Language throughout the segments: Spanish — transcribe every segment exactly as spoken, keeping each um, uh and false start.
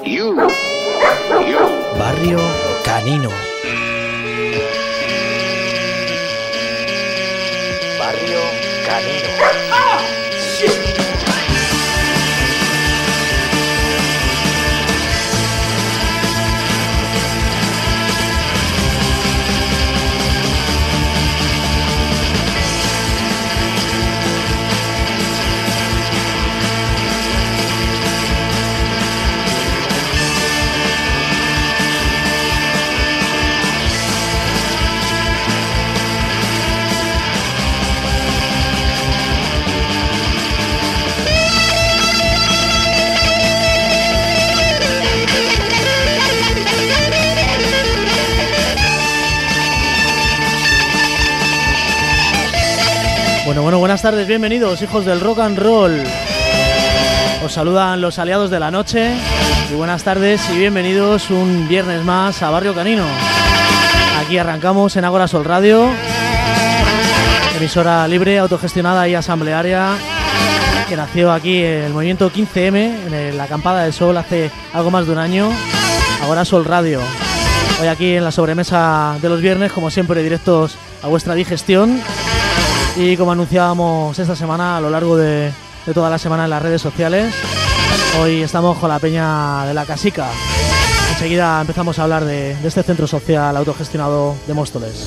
You. You. Barrio Canino. Barrio Canino. ¡Ah! ¡Shit! Bueno, bueno, buenas tardes, bienvenidos, hijos del rock and roll. Os saludan los aliados de la noche y buenas tardes y bienvenidos un viernes más a Barrio Canino. Aquí arrancamos en Ágora Sol Radio, emisora libre, autogestionada y asamblearia, que nació aquí en el movimiento quince eme, en la Acampada del Sol, hace algo más de un año. Ágora Sol Radio. Hoy aquí en la sobremesa de los viernes, como siempre, directos a vuestra digestión. Y como anunciábamos esta semana, a lo largo de, de toda la semana en las redes sociales, hoy estamos con la peña de la Casica. Enseguida empezamos a hablar de, de este centro social autogestionado de Móstoles.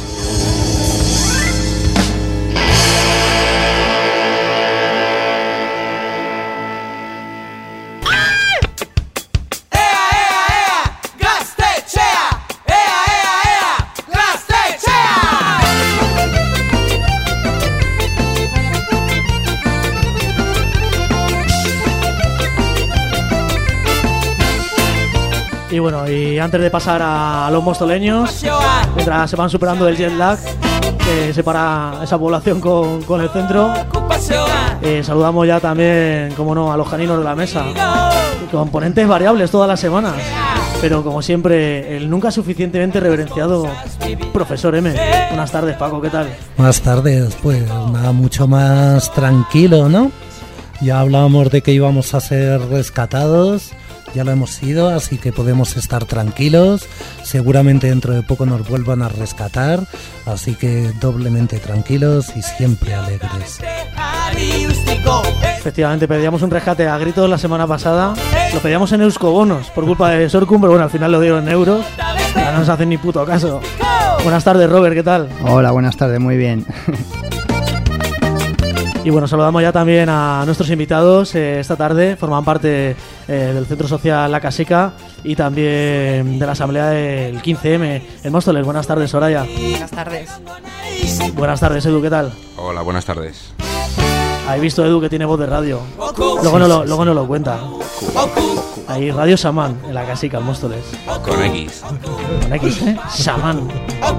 Y bueno, y antes de pasar a los mostoleños, mientras se van superando el jet lag que separa esa población con, con el centro, eh, saludamos ya también, como no, a los caninos de la mesa, componentes variables todas las semanas, pero como siempre, el nunca suficientemente reverenciado Profesor M. Buenas tardes, Paco, ¿qué tal? Buenas tardes, pues nada, mucho más tranquilo, ¿no? Ya hablábamos de que íbamos a ser rescatados. Ya lo hemos sido, así que podemos estar tranquilos. Seguramente dentro de poco nos vuelvan a rescatar, así que doblemente tranquilos y siempre alegres. Efectivamente, pedíamos un rescate a gritos la semana pasada. Lo pedíamos en euskobonos por culpa de Sorcum, pero bueno, al final lo dieron en euros. Ya no nos hacen ni puto caso. Buenas tardes, Robert, ¿qué tal? Hola, buenas tardes, muy bien. Y bueno, saludamos ya también a nuestros invitados eh, esta tarde. Forman parte eh, del Centro Social La Casica y también de la Asamblea del quince eme en Móstoles. Buenas tardes, Soraya. Buenas tardes. Buenas tardes, Edu, ¿qué tal? Hola, buenas tardes. ¿Habéis visto, Edu, que tiene voz de radio? Luego no lo, luego no lo cuenta. Ahí, Radio Samán, en La Casica, en Móstoles. Con X. Con X, ¿eh? Samán.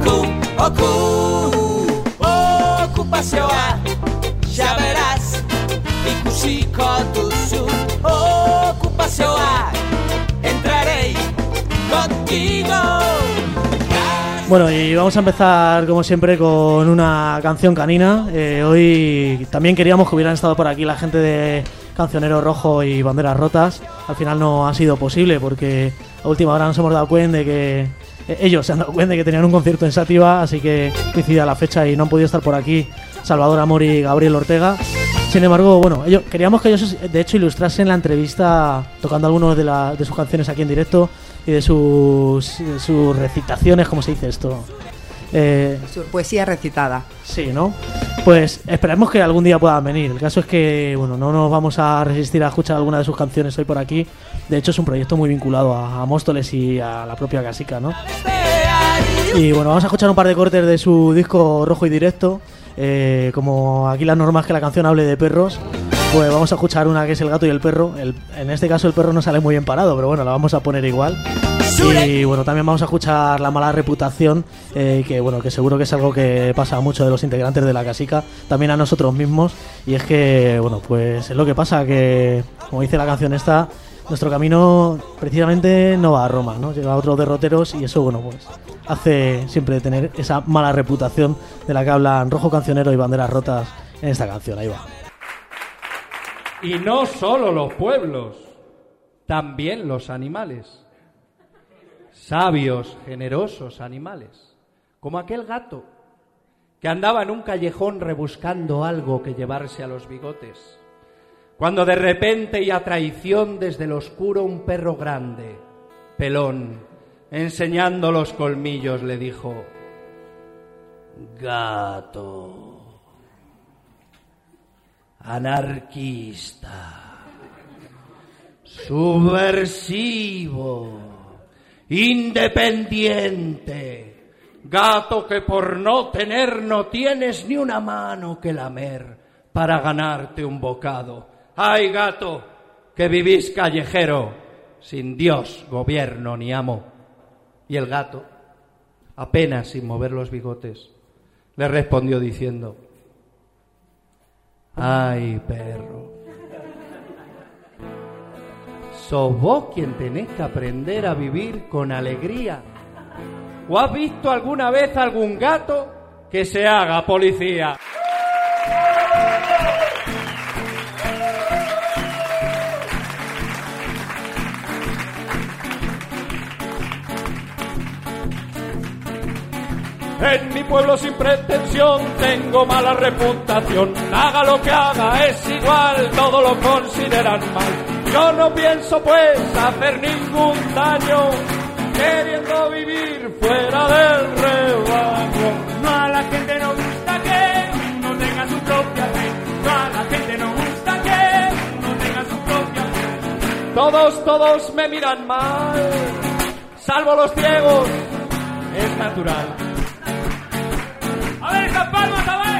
Ja verás, ikusiko duzu okupazioa, entraré contigo. Bueno, y vamos a empezar como siempre con una canción canina. Eh, hoy también queríamos que hubieran estado por aquí la gente de Cancionero Rojo y Banderas Rotas. Al final no ha sido posible porque a última hora nos hemos dado cuenta de que eh, ellos se han dado cuenta de que tenían un concierto en Sátiva, así que coincide la fecha y no han podido estar por aquí Salvador Amor y Gabriel Ortega. Sin embargo, bueno, ellos, queríamos que ellos de hecho ilustrasen la entrevista tocando algunas de, la, de sus canciones aquí en directo y de sus, de sus recitaciones, ¿cómo se dice esto? Eh, Su poesía recitada. Sí, ¿no? Pues esperemos que algún día puedan venir. El caso es que, bueno, no nos vamos a resistir a escuchar alguna de sus canciones hoy por aquí. De hecho, es un proyecto muy vinculado a, a Móstoles y a la propia Casica, ¿no? Y bueno, vamos a escuchar un par de cortes de su disco Rojo y Directo. Eh, como aquí las normas que la canción hable de perros, pues vamos a escuchar una que es El gato y el perro. El, en este caso el perro no sale muy bien parado, pero bueno, la vamos a poner igual. Y bueno, también vamos a escuchar La mala reputación, eh, que bueno, que seguro que es algo que pasa a muchos de los integrantes de la Casica, también a nosotros mismos. Y es que, bueno, pues es lo que pasa, que como dice la canción esta, nuestro camino precisamente no va a Roma, ¿no? Llega a otros derroteros y eso, bueno, pues hace siempre tener esa mala reputación de la que hablan Rojo Cancionero y Banderas Rotas en esta canción. Ahí va. Y no solo los pueblos, también los animales. Sabios, generosos animales, como aquel gato que andaba en un callejón rebuscando algo que llevarse a los bigotes, cuando de repente y a traición desde el oscuro un perro grande, pelón, enseñando los colmillos, le dijo: gato, anarquista, subversivo, independiente, gato que por no tener no tienes ni una mano que lamer para ganarte un bocado. ¡Ay, gato, que vivís callejero, sin Dios, gobierno ni amo! Y el gato, apenas sin mover los bigotes, le respondió diciendo: ¡ay, perro! Sos vos quien tenés que aprender a vivir con alegría. ¿O has visto alguna vez algún gato que se haga policía? En mi pueblo sin pretensión tengo mala reputación. Haga lo que haga es igual, todo lo consideran mal. Yo no pienso pues hacer ningún daño, queriendo vivir fuera del rebaño. No, a la gente no gusta que uno tenga su propia fe. No, a la gente no gusta que uno tenga su propia fe. Todos, todos me miran mal, salvo los ciegos, es natural. A ver, esas palmas, a ver.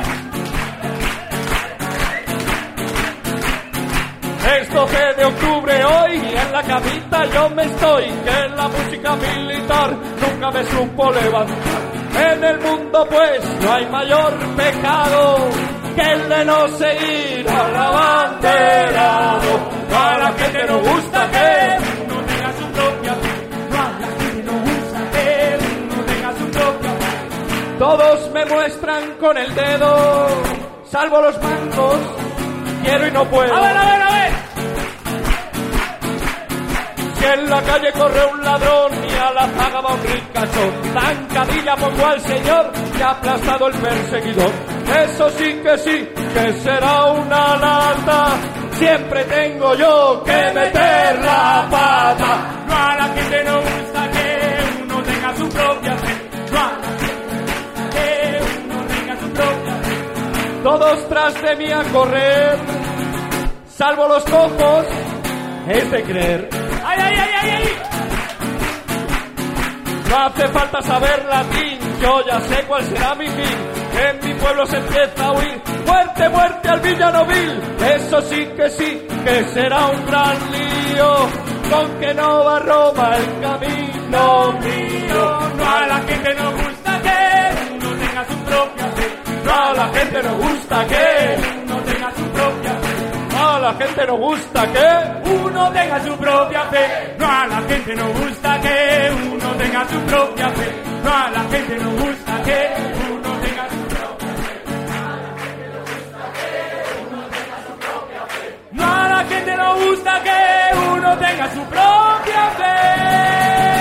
Es doce de octubre hoy y en la camita yo me estoy, que la música militar nunca me supo levantar. En el mundo pues no hay mayor pecado que el de no seguir al abanderado. No, a la gente no gusta que uno tenga su propia fe. No, a la gente no gusta que uno tenga su propia fe. Todos me muestran con el dedo, salvo los bancos, quiero y no puedo. A ver, a ver, a ver. Si en la calle corre un ladrón y a la zaga va un ricacho, zancadilla pongo al señor y ha aplastado el perseguidor. Eso sí que sí, que será una lata, siempre tengo yo que meter la pata. No, a la gente no gusta que uno tenga su propia fe. No, a la gente que uno tenga su propia fe. Todos tras de mí a correr, salvo los cojos, es de creer. ¡Ay, ay, ay, ay, ay! No hace falta saber latín, yo ya sé cuál será mi fin. En mi pueblo se empieza a huir, muerte, muerte al villano vil. Eso sí que sí, que será un gran lío, con que no va Roma el camino mío. No, a la gente no gusta que uno tenga su propia fe. No, a la gente no gusta que uno tenga su propia fe. No, a la gente no gusta que uno tenga su propia fe. No, a la gente no gusta que uno tenga su propia fe. No, a la gente no gusta que uno tenga su propia fe. No, a la gente no gusta que uno tenga su propia fe.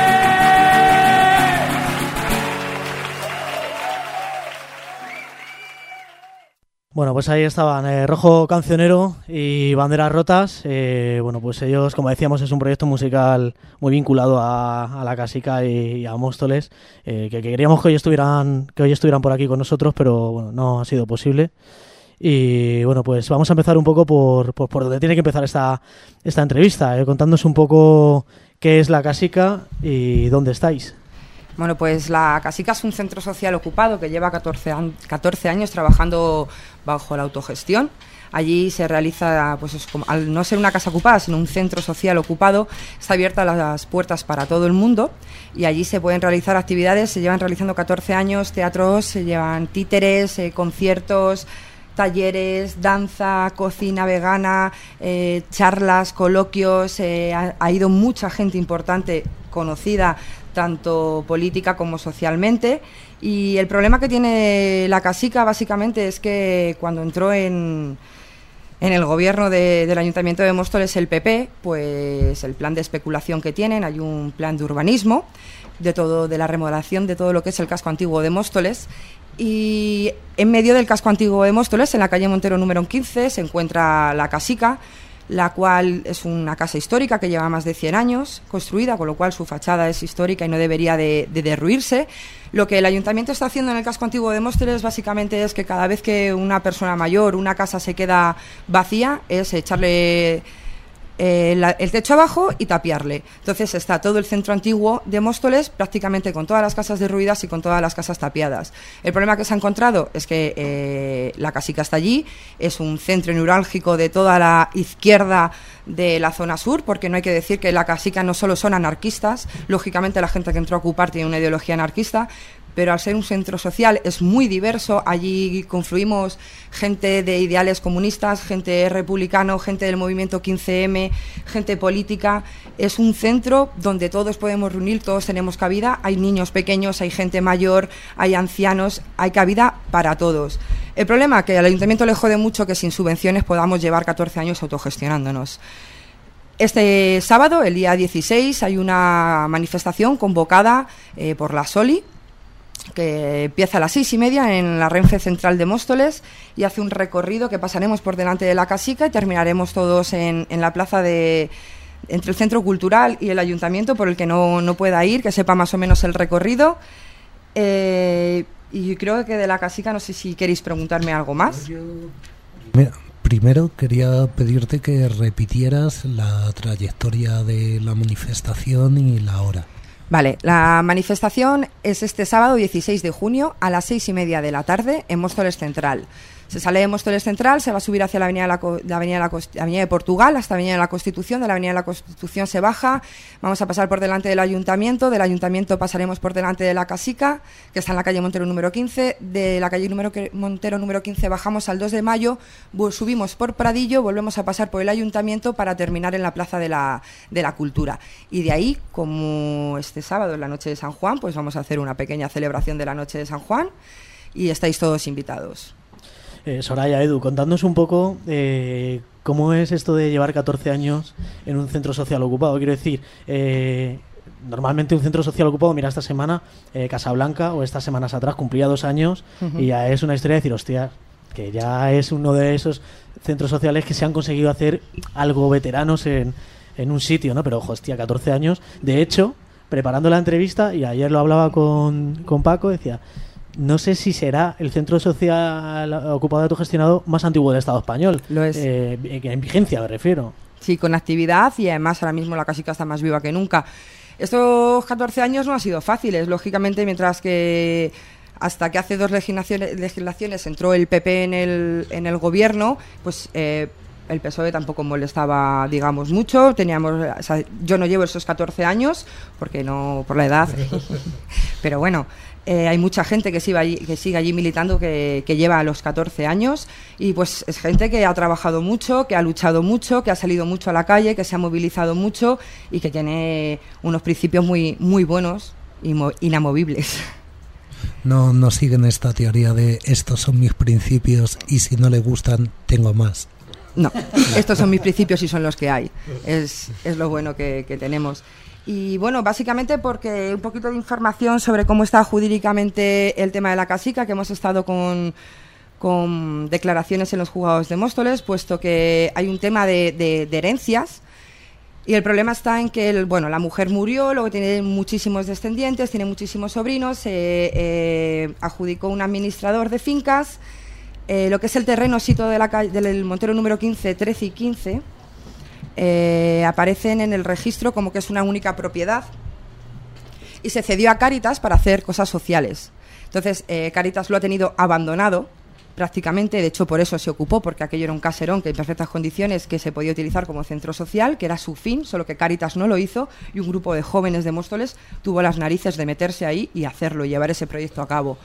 Bueno, pues ahí estaban eh, Rojo Cancionero y Banderas Rotas. Eh, bueno, pues ellos, como decíamos, es un proyecto musical muy vinculado a, a la Casica y, y a Móstoles, eh, que, que queríamos que hoy estuvieran que hoy estuvieran por aquí con nosotros, pero bueno, no ha sido posible. Y bueno, pues vamos a empezar un poco por, por, por donde tiene que empezar esta, esta entrevista, eh, contándonos un poco qué es la Casica y dónde estáis. Bueno, pues la Casica es un centro social ocupado que lleva catorce, an- catorce años trabajando bajo la autogestión. Allí se realiza, pues es como, al no ser una casa ocupada, sino un centro social ocupado, está abierta las puertas para todo el mundo y allí se pueden realizar actividades. Se llevan realizando catorce años, teatros, se llevan títeres, eh, conciertos, talleres, danza, cocina vegana, eh, charlas, coloquios. Eh, ha, ha ido mucha gente importante, conocida, tanto política como socialmente, y el problema que tiene la Casica básicamente es que cuando entró en, En el gobierno de, del Ayuntamiento de Móstoles, el P P, pues el plan de especulación que tienen, hay un plan de urbanismo, de todo, de la remodelación de todo lo que es el casco antiguo de Móstoles, y en medio del casco antiguo de Móstoles, en la calle Montero número quince, se encuentra la Casica, la cual es una casa histórica que lleva más de cien años construida, con lo cual su fachada es histórica y no debería de, de derruirse. Lo que el ayuntamiento está haciendo en el casco antiguo de Móstoles básicamente es que cada vez que una persona mayor, una casa se queda vacía, es echarle eh, la, el techo abajo y tapiarle. Entonces está todo el centro antiguo de Móstoles prácticamente con todas las casas derruidas y con todas las casas tapiadas. El problema que se ha encontrado es que eh, la Casica está allí, es un centro neurálgico de toda la izquierda de la zona sur, porque no hay que decir que la Casica no solo son anarquistas, lógicamente la gente que entró a ocupar tiene una ideología anarquista, pero al ser un centro social es muy diverso, allí confluimos gente de ideales comunistas, gente republicano, gente del movimiento quince eme, gente política. Es un centro donde todos podemos reunir, todos tenemos cabida, hay niños pequeños, hay gente mayor, hay ancianos, hay cabida para todos. El problema es que al ayuntamiento le jode mucho que sin subvenciones podamos llevar catorce años autogestionándonos. Este sábado, el día dieciséis, hay una manifestación convocada eh, por la Soli, que empieza a las seis y media en la Renfe Central de Móstoles y hace un recorrido que pasaremos por delante de la Casica y terminaremos todos en, en la plaza de entre el Centro Cultural y el Ayuntamiento, por el que no, no pueda ir, que sepa más o menos el recorrido. Eh, y creo que de la Casica no sé si queréis preguntarme algo más. Mira, primero quería pedirte que repitieras la trayectoria de la manifestación y la hora. Vale, la manifestación es este sábado dieciséis de junio a las seis y media de la tarde en Móstoles Central. Se sale de Móstoles Central, se va a subir hacia la avenida de, la, la avenida de, la, avenida de Portugal hasta la avenida de la Constitución, de la avenida de la Constitución se baja, vamos a pasar por delante del Ayuntamiento, del Ayuntamiento pasaremos por delante de la Casica, que está en la calle Montero número quince, de la calle número, Montero número quince bajamos al dos de mayo, subimos por Pradillo, volvemos a pasar por el Ayuntamiento para terminar en la Plaza de la, de la Cultura. Y de ahí, como este sábado es la Noche de San Juan, pues vamos a hacer una pequeña celebración de la Noche de San Juan y estáis todos invitados. Eh, Soraya, Edu, contadnos un poco eh, cómo es esto de llevar catorce años en un centro social ocupado. Quiero decir, eh, normalmente un centro social ocupado, mira, esta semana eh, Casablanca, o estas semanas atrás, cumplía dos años uh-huh. y ya es una historia de decir, hostia, que ya es uno de esos centros sociales que se han conseguido hacer algo veteranos en, en un sitio, ¿no? Pero, hostia, catorce años. De hecho, preparando la entrevista, y ayer lo hablaba con, con Paco, decía... No sé si será el centro social ocupado y autogestionado más antiguo del Estado español. Lo es. Eh, en vigencia, me refiero. Sí, con actividad y además ahora mismo la Casica está más viva que nunca. Estos catorce años no han sido fáciles, lógicamente, mientras que hasta que hace dos legislaciones, legislaciones entró el P P en el, en el gobierno, pues... Eh, el P S O E tampoco molestaba, digamos, mucho. Teníamos, o sea, yo no llevo esos catorce años porque no por la edad, pero bueno, eh, hay mucha gente que sigue allí, que sigue allí militando que, que lleva los catorce años y pues es gente que ha trabajado mucho, que ha luchado mucho, que ha salido mucho a la calle, que se ha movilizado mucho y que tiene unos principios muy muy buenos y mo- inamovibles. No, no siguen esta teoría de estos son mis principios y si no le gustan tengo más. No, estos son mis principios y son los que hay. Es, es lo bueno que, que tenemos. Y bueno, básicamente porque un poquito de información sobre cómo está jurídicamente el tema de la Casica, que hemos estado con, con declaraciones en los juzgados de Móstoles, puesto que hay un tema de, de, de herencias. Y el problema está en que el, bueno, la mujer murió, luego tiene muchísimos descendientes, tiene muchísimos sobrinos, se eh, eh, adjudicó un administrador de fincas. Eh, lo que es el terreno sito de la calle, del Montero número quince, trece y quince, eh, aparecen en el registro como que es una única propiedad y se cedió a Cáritas para hacer cosas sociales. Entonces, eh, Cáritas lo ha tenido abandonado prácticamente, de hecho por eso se ocupó, porque aquello era un caserón que en perfectas condiciones que se podía utilizar como centro social, que era su fin, solo que Cáritas no lo hizo y un grupo de jóvenes de Móstoles tuvo las narices de meterse ahí y hacerlo y llevar ese proyecto a cabo.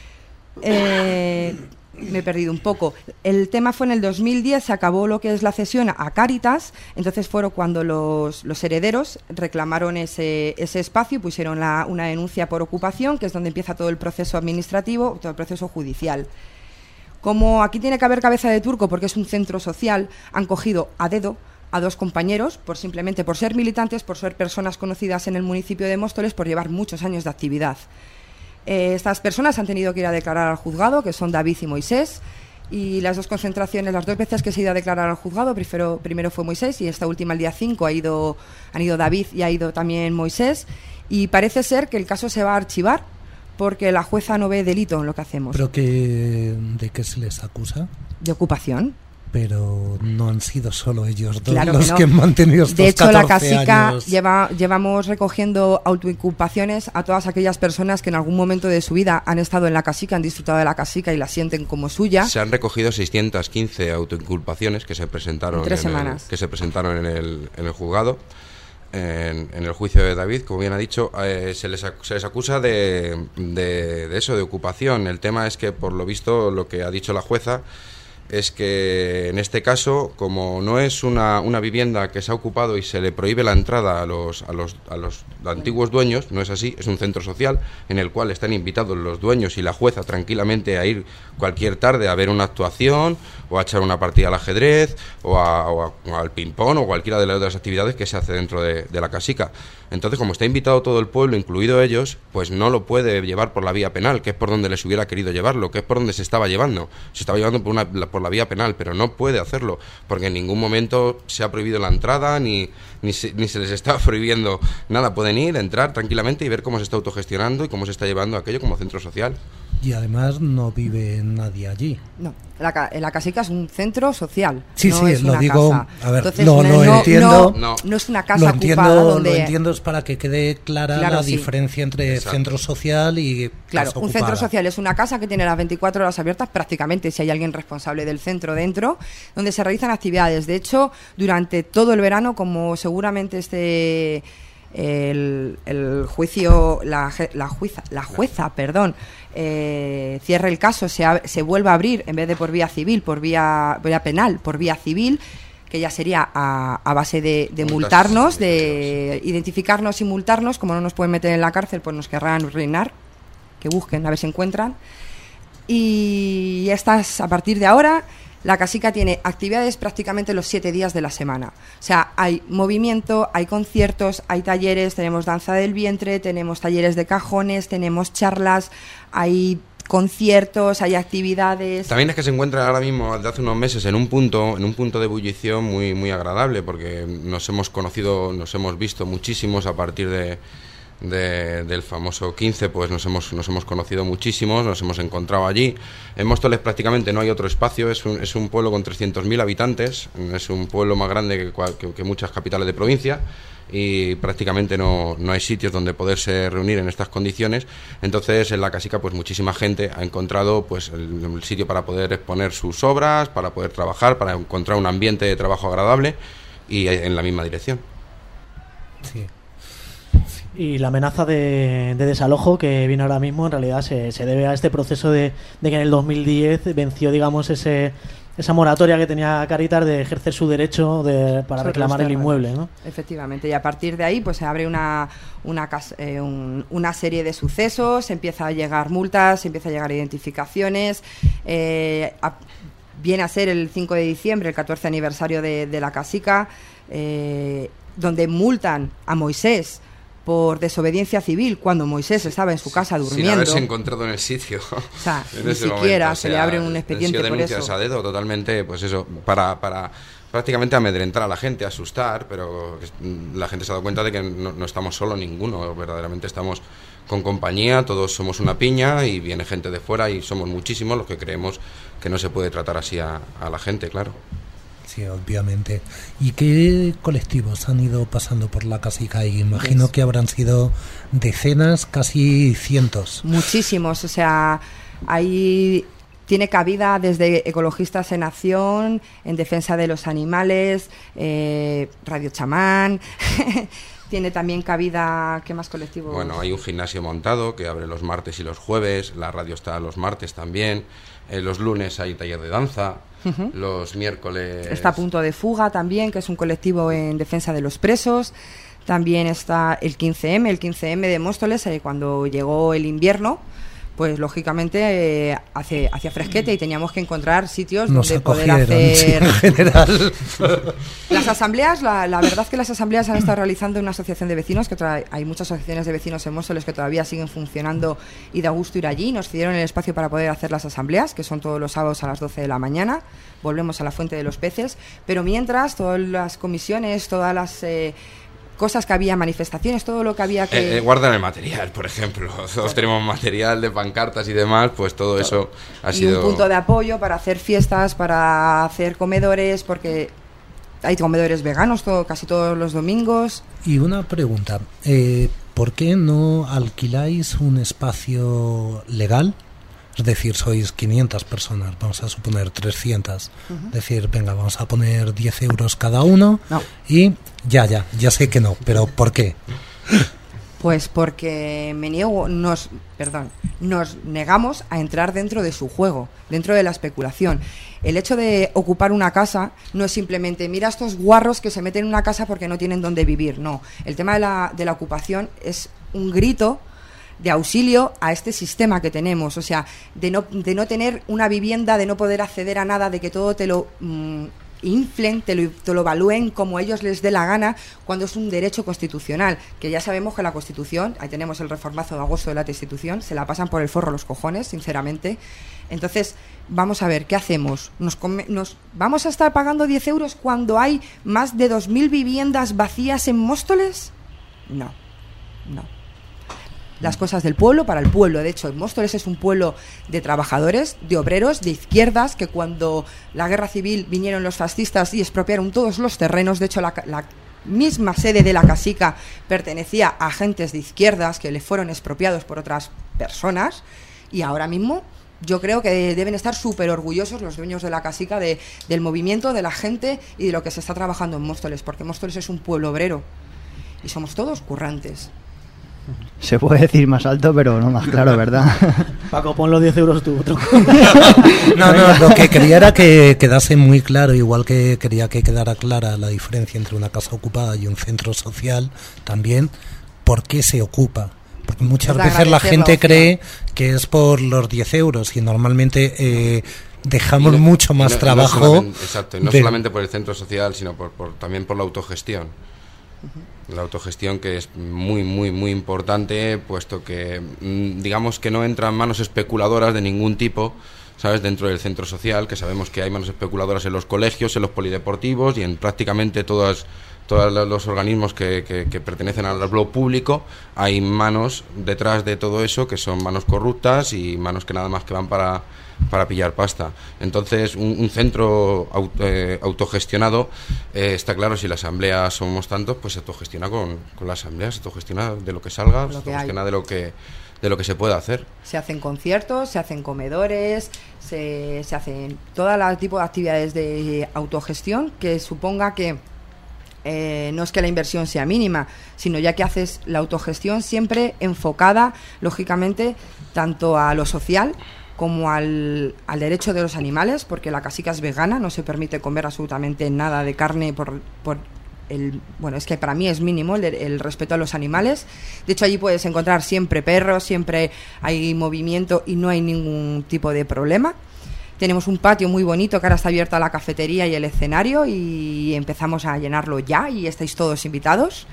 Eh... Me he perdido un poco. El tema fue en el dos mil diez, se acabó lo que es la cesión a Cáritas, entonces fueron cuando los, los herederos reclamaron ese, ese espacio y pusieron la, una denuncia por ocupación, que es donde empieza todo el proceso administrativo, todo el proceso judicial. Como aquí tiene que haber cabeza de turco porque es un centro social, han cogido a dedo a dos compañeros, por simplemente por ser militantes, por ser personas conocidas en el municipio de Móstoles, por llevar muchos años de actividad. Eh, estas personas han tenido que ir a declarar al juzgado, que son David y Moisés, y las dos concentraciones, las dos veces que se ha ido a declarar al juzgado, primero, primero fue Moisés y esta última, el día cinco, ha ido, han ido David y ha ido también Moisés, y parece ser que el caso se va a archivar porque la jueza no ve delito en lo que hacemos. ¿Pero que, de qué se les acusa? De ocupación. Pero no han sido solo ellos dos Claro los que, no. que han mantenido estos De hecho, la catorce casica años. lleva, llevamos recogiendo autoinculpaciones a todas aquellas personas que en algún momento de su vida han estado en la casica, han disfrutado de la casica y la sienten como suya. Se han recogido seiscientas quince autoinculpaciones que se presentaron en tres en semanas. El, que se presentaron en el, en el juzgado. En, en el juicio de David, como bien ha dicho, eh, se, les, se les acusa de, de, de eso, de ocupación. El tema es que, por lo visto, lo que ha dicho la jueza es que en este caso, como no es una, una vivienda que se ha ocupado y se le prohíbe la entrada a los, a los, a los antiguos dueños, no es así, es un centro social en el cual están invitados los dueños y la jueza tranquilamente a ir cualquier tarde a ver una actuación o a echar una partida al ajedrez o, a, o, a, o al ping-pong o cualquiera de las otras actividades que se hace dentro de, de la casica. Entonces, como está invitado todo el pueblo, incluido ellos, pues no lo puede llevar por la vía penal, que es por donde les hubiera querido llevarlo, que es por donde se estaba llevando. Se estaba llevando por, una, por la vía penal, pero no puede hacerlo, porque en ningún momento se ha prohibido la entrada, ni, ni, se, ni se les está prohibiendo nada. Pueden ir, entrar tranquilamente y ver cómo se está autogestionando y cómo se está llevando aquello como centro social. Y además no vive nadie allí. No, la, la casica es un centro social. Sí, no sí, es lo una digo. Casa. A ver, Entonces, lo, lo no, entiendo. No, No. no es una casa Lo ocupada entiendo, donde. lo entiendo, es para que quede clara Claro, la sí. diferencia entre Exacto. centro social y Claro, casa un ocupada. centro social es una casa que tiene las veinticuatro horas abiertas prácticamente, si hay alguien responsable del centro dentro, donde se realizan actividades. De hecho, durante todo el verano, como seguramente este el, el juicio, la, la jueza, la jueza, perdón, eh, cierre el caso, se, ab- se vuelva a abrir en vez de por vía civil, por vía, vía penal, por vía civil, que ya sería a, a base de, de Multas, multarnos, de identificarnos y multarnos. Como no nos pueden meter en la cárcel, pues nos querrán reinar, que busquen a ver si encuentran. Y estas, a partir de ahora, la casica tiene actividades prácticamente los siete días de la semana. O sea, hay movimiento, hay conciertos, hay talleres, tenemos danza del vientre, tenemos talleres de cajones, tenemos charlas, hay conciertos, hay actividades. También es que se encuentra ahora mismo, desde hace unos meses, en un punto, en un punto de ebullición muy, muy agradable, porque nos hemos conocido, nos hemos visto muchísimos a partir de, de del famoso quince, pues nos hemos, nos hemos conocido muchísimos, nos hemos encontrado allí. En Móstoles prácticamente no hay otro espacio, es un, es un pueblo con trescientos mil habitantes, es un pueblo más grande que, cual, que, que muchas capitales de provincia, y prácticamente no, no hay sitios donde poderse reunir en estas condiciones. Entonces, en la casica, pues muchísima gente ha encontrado pues el, el sitio para poder exponer sus obras, para poder trabajar, para encontrar un ambiente de trabajo agradable y en la misma dirección. Sí. Y la amenaza de, de desalojo que viene ahora mismo en realidad se, se debe a este proceso de, de que en el dos mil diez venció, digamos, ese esa moratoria que tenía Caritas de ejercer su derecho de, para Sobre reclamar los el terrenos. inmueble, ¿no? Efectivamente, y a partir de ahí pues se abre una una, cas- eh, un- una serie de sucesos, empieza a llegar multas, empieza a llegar identificaciones, eh, a- viene a ser el cinco de diciembre, el catorce aniversario de, de la casica, eh, donde multan a Moisés por desobediencia civil cuando Moisés estaba en su casa Sin durmiendo. haberse encontrado en el sitio. O sea, en ni ese siquiera momento. O se le sea, abre un han expediente sido por denuncias eso. a dedo, totalmente, pues eso, para, para prácticamente amedrentar a la gente, asustar, pero la gente se ha dado cuenta de que no, no estamos solo ninguno, verdaderamente estamos con compañía, todos somos una piña y viene gente de fuera y somos muchísimos los que creemos que no se puede tratar así a, a la gente, claro. Sí, obviamente. ¿Y qué colectivos han ido pasando por la casica? Y imagino Pues- que habrán sido decenas, casi cientos. Muchísimos, o sea, ahí tiene cabida desde Ecologistas en Acción, en defensa de los animales, eh, Radio Chamán, tiene también cabida, ¿qué más colectivos? Bueno, hay un gimnasio montado que abre los martes y los jueves, la radio está los martes también, eh, los lunes hay taller de danza, Ujú. los miércoles... Está a Punto de Fuga también, que es un colectivo en defensa de los presos. También está el quince eme, el quince eme de Móstoles, eh, cuando llegó el invierno, pues lógicamente eh, hace, hacía fresquete y teníamos que encontrar sitios Nos donde poder acogieron, sí, hacer... en general. Las asambleas, la, la verdad es que las asambleas han estado realizando una asociación de vecinos, que tra- hay muchas asociaciones de vecinos en Móstoles que todavía siguen funcionando y da gusto ir allí. Nos cedieron el espacio para poder hacer las asambleas, que son todos los sábados a las doce de la mañana. Volvemos a la Fuente de los Peces. Pero mientras, todas las comisiones, todas las... Eh, cosas que había, manifestaciones, todo lo que había que... Eh, eh, guardan el material, por ejemplo. Todos tenemos material de pancartas y demás, pues todo eso ha y sido... un punto de apoyo para hacer fiestas, para hacer comedores, porque hay comedores veganos todo, casi todos los domingos. Y una pregunta, eh, ¿por qué no alquiláis un espacio legal? Es decir, sois quinientas personas, vamos a suponer trescientas. Uh-huh. Es decir, venga, vamos a poner diez euros cada uno. No. Y ya, ya, ya sé que no, pero ¿por qué? Pues porque me niego, nos, perdón, nos negamos a entrar dentro de su juego, dentro de la especulación. El hecho de ocupar una casa no es simplemente, mira estos guarros que se meten en una casa porque no tienen dónde vivir. No, el tema de la, de la ocupación es un grito de auxilio a este sistema que tenemos, o sea, de no, de no tener una vivienda, de no poder acceder a nada, de que todo te lo mmm, inflen, te lo, te lo evalúen como ellos les dé la gana, cuando es un derecho constitucional, que ya sabemos que la Constitución, ahí tenemos el reformazo de agosto de la Constitución, se la pasan por el forro los cojones, sinceramente. Entonces, vamos a ver, ¿qué hacemos? ¿Nos, come, nos ¿Vamos a estar pagando diez euros cuando hay más de dos mil viviendas vacías en Móstoles? No, no. Las cosas del pueblo para el pueblo. De hecho, Móstoles es un pueblo de trabajadores, de obreros, de izquierdas, que cuando la guerra civil vinieron los fascistas y expropiaron todos los terrenos, de hecho la, la misma sede de la Casica pertenecía a agentes de izquierdas que le fueron expropiados por otras personas, y ahora mismo yo creo que deben estar súper orgullosos los dueños de la Casica de, del movimiento, de la gente y de lo que se está trabajando en Móstoles, porque Móstoles es un pueblo obrero y somos todos currantes. Se puede decir más alto, pero no más claro, ¿verdad? Paco, pon los diez euros tú, tronco. No, no, lo que quería era que quedase muy claro, igual que quería que quedara clara la diferencia entre una casa ocupada y un centro social, también, ¿por qué se ocupa? Porque muchas Es veces la gente la cree que es por los diez euros y normalmente eh, dejamos no, mucho más no, trabajo. No solamente, exacto, y no de... solamente por el centro social, sino por, por, también por la autogestión. Uh-huh. La autogestión, que es muy, muy, muy importante, puesto que mmm, digamos que no entran manos especuladoras de ningún tipo, ¿sabes?, dentro del centro social, que sabemos que hay manos especuladoras en los colegios, en los polideportivos y en prácticamente todas todos los organismos que, que, que pertenecen al lo público. Hay manos detrás de todo eso que son manos corruptas y manos que nada más que van para, para pillar pasta. Entonces, un, un centro auto, eh, autogestionado, eh, está claro, si la asamblea somos tantos, pues se autogestiona con, con la asamblea, se autogestiona de lo que salga, lo se que autogestiona hay. de lo que de lo que se puede hacer. Se hacen conciertos, se hacen comedores, se, se hacen todo el tipo de actividades de autogestión que suponga que Eh, no es que la inversión sea mínima, sino ya que haces la autogestión siempre enfocada, lógicamente, tanto a lo social como al, al derecho de los animales, porque la Casica es vegana, no se permite comer absolutamente nada de carne por, por el, bueno, es que para mí es mínimo el, el respeto a los animales. De hecho, allí puedes encontrar siempre perros, siempre hay movimiento y no hay ningún tipo de problema. Tenemos un patio muy bonito que ahora está abierta la cafetería y el escenario y empezamos a llenarlo ya y estáis todos invitados.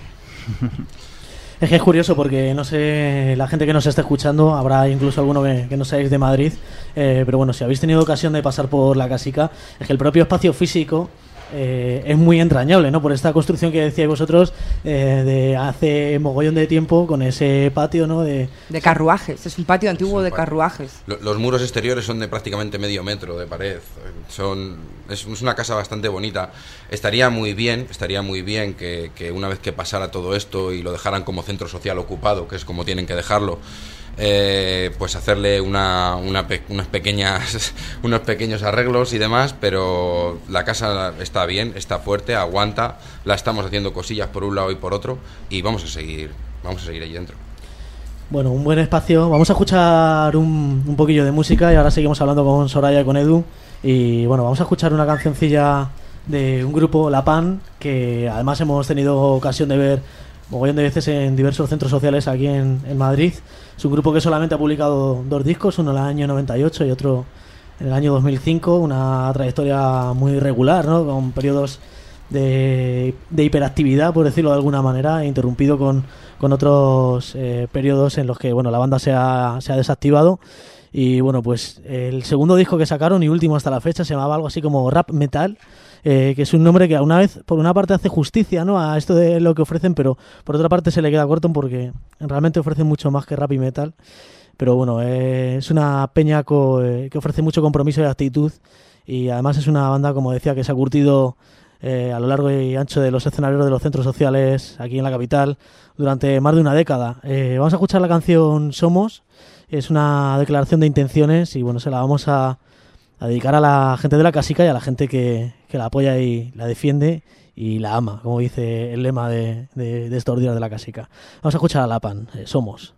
Es que es curioso porque, no sé, la gente que nos está escuchando, habrá incluso alguno que, que no seáis de Madrid, eh, pero bueno, si habéis tenido ocasión de pasar por la Casica, es que el propio espacio físico eh, es muy entrañable, ¿no? Por esta construcción que decíais vosotros eh, de hace mogollón de tiempo, con ese patio, ¿no? De, de carruajes, es un patio antiguo un de patio. carruajes. Los muros exteriores son de prácticamente medio metro de pared. Son es una casa bastante bonita. Estaría muy bien, estaría muy bien que, que una vez que pasara todo esto y lo dejaran como centro social ocupado, que es como tienen que dejarlo, Eh, pues hacerle una, una pe- unas pequeñas unos pequeños arreglos y demás, pero la casa está bien, está fuerte, aguanta, la estamos haciendo cosillas por un lado y por otro y vamos a seguir vamos a seguir ahí dentro. Bueno, un buen espacio. Vamos a escuchar un, un poquillo de música y ahora seguimos hablando con Soraya y con Edu. Y bueno, vamos a escuchar una cancioncilla de un grupo, La Pan, que además hemos tenido ocasión de ver mogollón de veces en diversos centros sociales aquí en, en Madrid. Es un grupo que solamente ha publicado dos discos, uno en el año noventa y ocho y otro en el año dos mil cinco. Una trayectoria muy regular, ¿no? Con periodos de, de hiperactividad, por decirlo de alguna manera, interrumpido con, con otros eh, periodos en los que, bueno, la banda se ha, se ha desactivado. Y bueno, pues el segundo disco que sacaron y último hasta la fecha se llamaba algo así como Rap Metal, eh, que es un nombre que a una vez, por una parte, hace justicia, ¿no?, a esto de lo que ofrecen, pero por otra parte se le queda corto porque realmente ofrecen mucho más que rap y metal. Pero bueno, eh, es una peña co, eh, que ofrece mucho compromiso y actitud, y además es una banda, como decía, que se ha curtido eh, a lo largo y ancho de los escenarios de los centros sociales aquí en la capital durante más de una década. Eh, vamos a escuchar la canción Somos. Es una declaración de intenciones y bueno, se la vamos a, a dedicar a la gente de la Casica y a la gente que, que la apoya y la defiende y la ama, como dice el lema de, de, de estos días de la Casica. Vamos a escuchar a Lapan, eh, Somos.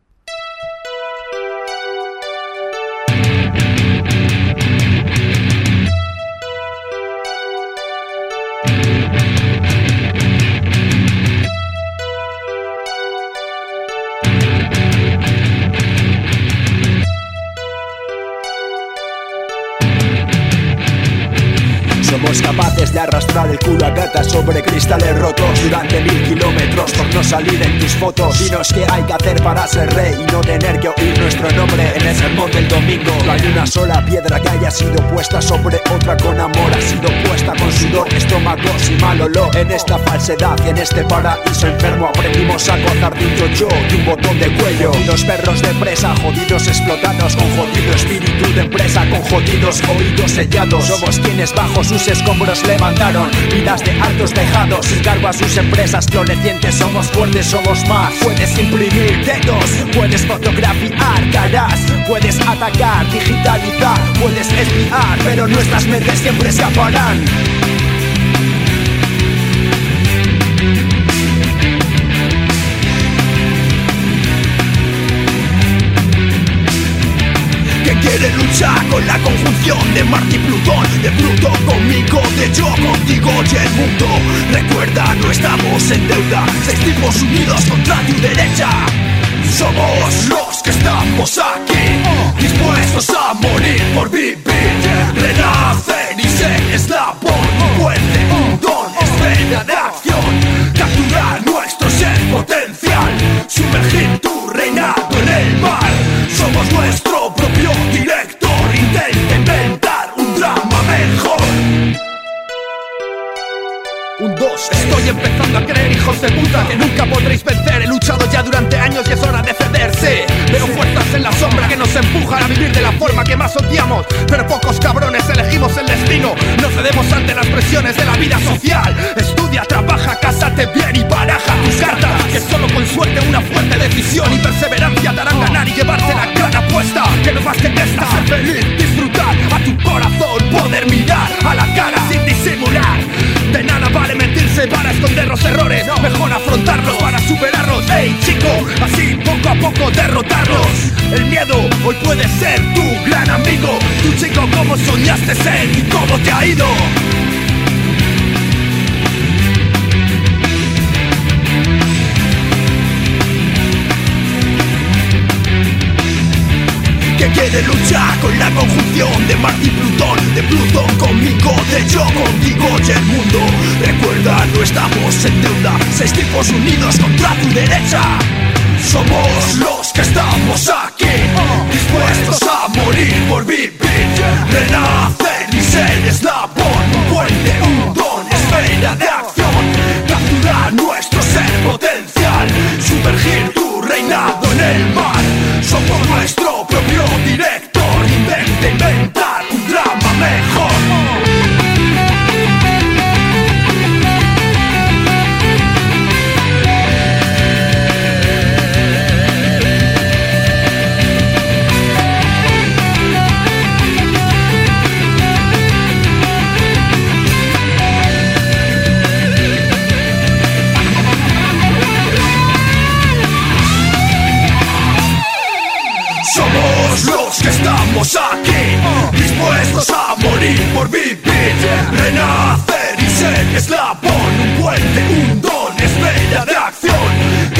Somos capaces de arrastrar el culo a gatas sobre cristales rotos durante mil kilómetros por no salir en tus fotos. Dinos qué hay que hacer para ser rey y no tener que oír nuestro nombre en el sermón del domingo. No hay una sola piedra que haya sido puesta sobre otra con amor. Ha sido puesta con sudor, estómagos y mal olor. En esta falsedad y en este paraíso enfermo aprendimos a gozar de un yo-yo y un botón de cuello. Jodidos perros de presa, jodidos explotados, con jodido espíritu de empresa, con jodidos oídos sellados. Somos quienes bajo sus escombros levantaron vidas de altos tejados sin cargo a sus empresas florecientes. Somos fuertes, somos más. Puedes imprimir dedos, puedes fotografiar caras, puedes atacar, digitalizar, puedes espiar, pero nuestras mentes siempre se apagan. Quiere luchar con la conjunción de Marte y Plutón, de Plutón conmigo, de yo contigo y el mundo. Recuerda, no estamos en deuda, seis tipos unidos contra tu derecha. Somos los que estamos aquí, dispuestos a morir por vivir, renacer y ser eslabón, un puente, un don, esfera de acción, capturar nuestro ser potencial, sumergir tu reinado en el mar. Somos nuestro propio director, intenta inventar un drama mejor. Un dos, estoy empezando a creer, hijos de puta, que nunca podréis vencer. He luchado ya durante años y es hora de cederse. Veo fuerzas en la sombra que nos empujan a vivir de la forma que más odiamos, pero pocos cabrones elegimos el destino. No cedemos ante las presiones de la vida social. Estudia, trabaja, cásate bien y baraja tus cartas, que solo con suerte, una fuerte decisión y perseverancia te harán ganar y llevarte la cara puesta. Que no más que esta, ser feliz, disfrutar a tu corazón, poder mirar a la cara sin disimular. De nada vale mentirse para esconder los errores, mejor afrontarlos para superarlos. Hey chico, así poco a poco derrotarlos. El miedo hoy puede ser tu gran amigo. Tu chico, como soñaste ser y cómo te ha ido. Que quiere luchar con la conjunción de Marte y Plutón, de Plutón conmigo, de yo contigo y el mundo. Recuerda, no estamos en deuda, seis tipos unidos contra tu derecha. Somos los que estamos aquí, dispuestos a morir por vivir, renacer y ser eslabón, un puente, un don, esfera de acción, capturar nuestro ser potencial, sumergir tu reinado en el mar. Somos nuestro propio director, intenta inventar un drama mejor. Somos los que estamos aquí, dispuestos a morir por vivir, renacer y ser eslabón, un puente, un don, esfera de acción,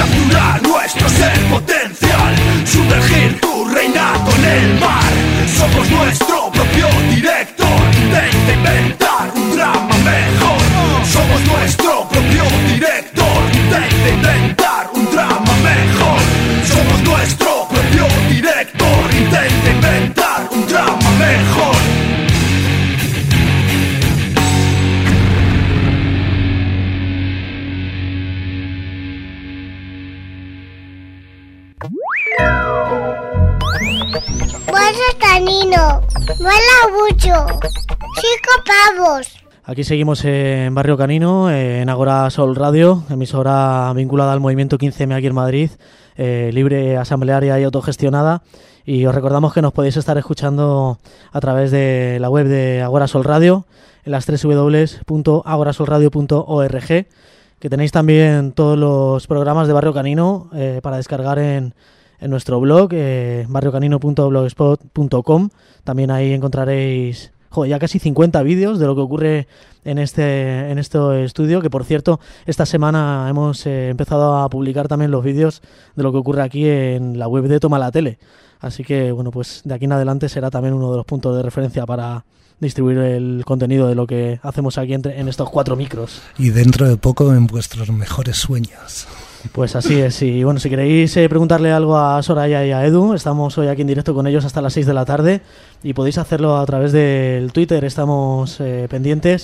Barrio Canino, vuela mucho, cinco pavos. Aquí seguimos en Barrio Canino, en Agora Sol Radio, emisora vinculada al movimiento quince eme aquí en Madrid, eh, libre, asamblearia y autogestionada. Y os recordamos que nos podéis estar escuchando a través de la web de Agora Sol Radio, en las doble u doble u doble u punto agora sol radio punto org, que tenéis también todos los programas de Barrio Canino eh, para descargar en, en nuestro blog, eh, barrio canino punto blogspot punto com. También ahí encontraréis... Joder, ya casi cincuenta vídeos de lo que ocurre en este en este estudio, que por cierto, esta semana hemos eh, empezado a publicar también los vídeos de lo que ocurre aquí en la web de Toma la Tele. Así que, bueno, pues de aquí en adelante será también uno de los puntos de referencia para distribuir el contenido de lo que hacemos aquí entre, en estos cuatro micros. Y dentro de poco en vuestros mejores sueños. Pues así es, y bueno, si queréis eh, preguntarle algo a Soraya y a Edu, estamos hoy aquí en directo con ellos hasta las seis de la tarde y podéis hacerlo a través del Twitter, estamos eh, pendientes,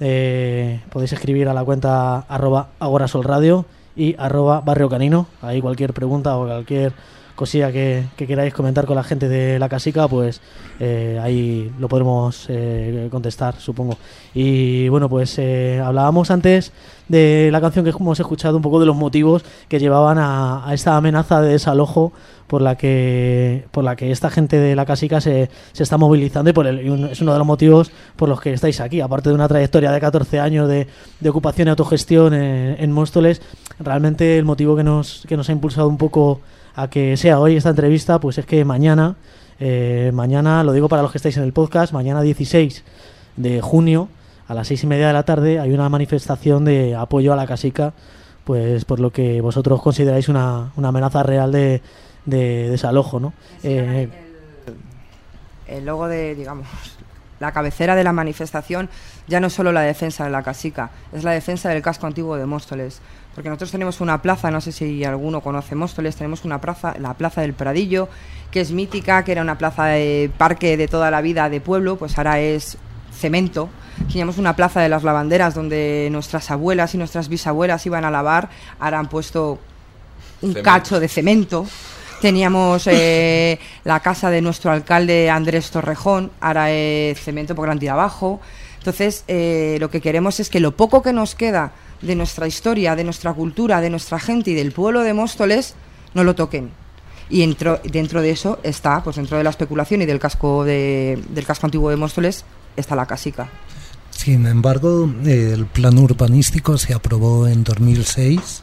eh, podéis escribir a la cuenta arroba agorasolradio y arroba barrio canino, ahí cualquier pregunta o cualquier cosilla que, que queráis comentar con la gente de la casica, pues eh, ahí lo podremos eh, contestar, supongo. Y bueno, pues eh, hablábamos antes de la canción que hemos escuchado, un poco de los motivos que llevaban a, a esta amenaza de desalojo por la que por la que esta gente de la casica se, se está movilizando y por el, y un, es uno de los motivos por los que estáis aquí, aparte de una trayectoria de catorce años de, de ocupación y autogestión en, en Móstoles. Realmente el motivo que nos que nos ha impulsado un poco a que sea hoy esta entrevista, pues es que mañana, eh, mañana, lo digo para los que estáis en el podcast, mañana dieciséis de junio, a las seis y media de la tarde, hay una manifestación de apoyo a la casica, pues por lo que vosotros consideráis una, una amenaza real de, de desalojo, ¿no? Eh, el, el logo de, digamos, la cabecera de la manifestación ya no es solo la defensa de la casica, es la defensa del casco antiguo de Móstoles. Porque nosotros tenemos una plaza, no sé si alguno conoce Móstoles, tenemos una plaza, la Plaza del Pradillo, que es mítica, que era una plaza de parque de toda la vida de pueblo, pues ahora es cemento. Teníamos una Plaza de las Lavanderas donde nuestras abuelas y nuestras bisabuelas iban a lavar, ahora han puesto un cemento. Cacho de cemento. Teníamos eh, la casa de nuestro alcalde Andrés Torrejón, ahora es cemento porque la han tirado abajo. Entonces, eh, lo que queremos es que lo poco que nos queda de nuestra historia, de nuestra cultura, de nuestra gente y del pueblo de Móstoles, no lo toquen. Y dentro, dentro de eso está, pues dentro de la especulación y del casco de, del casco antiguo de Móstoles, está la casica. Sin embargo, el plan urbanístico se aprobó en dos mil seis,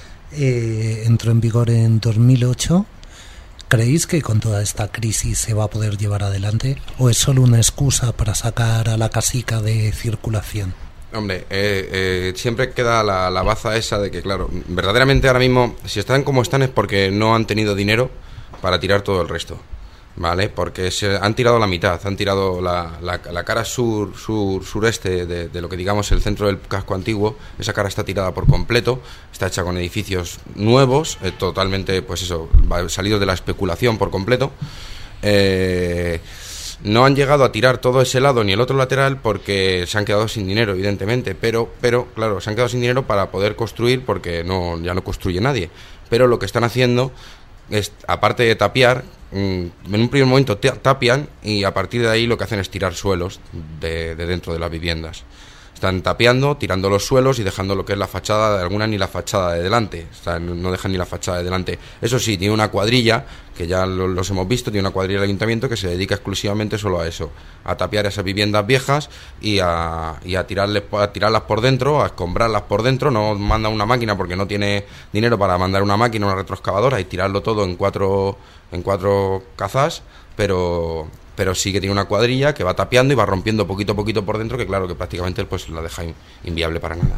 eh, entró en vigor en dos mil ocho. ¿Creéis que con toda esta crisis se va a poder llevar adelante o es solo una excusa para sacar a la casica de circulación? Hombre, eh, eh, siempre queda la, la baza esa de que, claro, verdaderamente ahora mismo, si están como están es porque no han tenido dinero para tirar todo el resto, ¿vale? Porque se han tirado la mitad, han tirado la, la, la cara sur, sur sureste de, de lo que digamos el centro del casco antiguo. Esa cara está tirada por completo, está hecha con edificios nuevos, eh, totalmente, pues eso, salidos de la especulación por completo. Eh... No han llegado a tirar todo ese lado ni el otro lateral porque se han quedado sin dinero, evidentemente, pero, pero claro, se han quedado sin dinero para poder construir porque no, ya no construye nadie. Pero lo que están haciendo es, aparte de tapiar, en un primer momento tapian y a partir de ahí lo que hacen es tirar suelos de, de dentro de las viviendas. Están tapiando, tirando los suelos y dejando lo que es la fachada de alguna, ni la fachada de delante. O sea, no dejan ni la fachada de delante. Eso sí, tiene una cuadrilla, que ya lo, los hemos visto, tiene una cuadrilla del ayuntamiento que se dedica exclusivamente solo a eso, a tapiar esas viviendas viejas y a, y a, tirarles, a tirarlas por dentro, a escombrarlas por dentro. No manda una máquina porque no tiene dinero para mandar una máquina, una retroexcavadora y tirarlo todo en cuatro, en cuatro cazás, pero... pero sí que tiene una cuadrilla que va tapiando y va rompiendo poquito a poquito por dentro, que claro, que prácticamente pues la deja inviable para nada.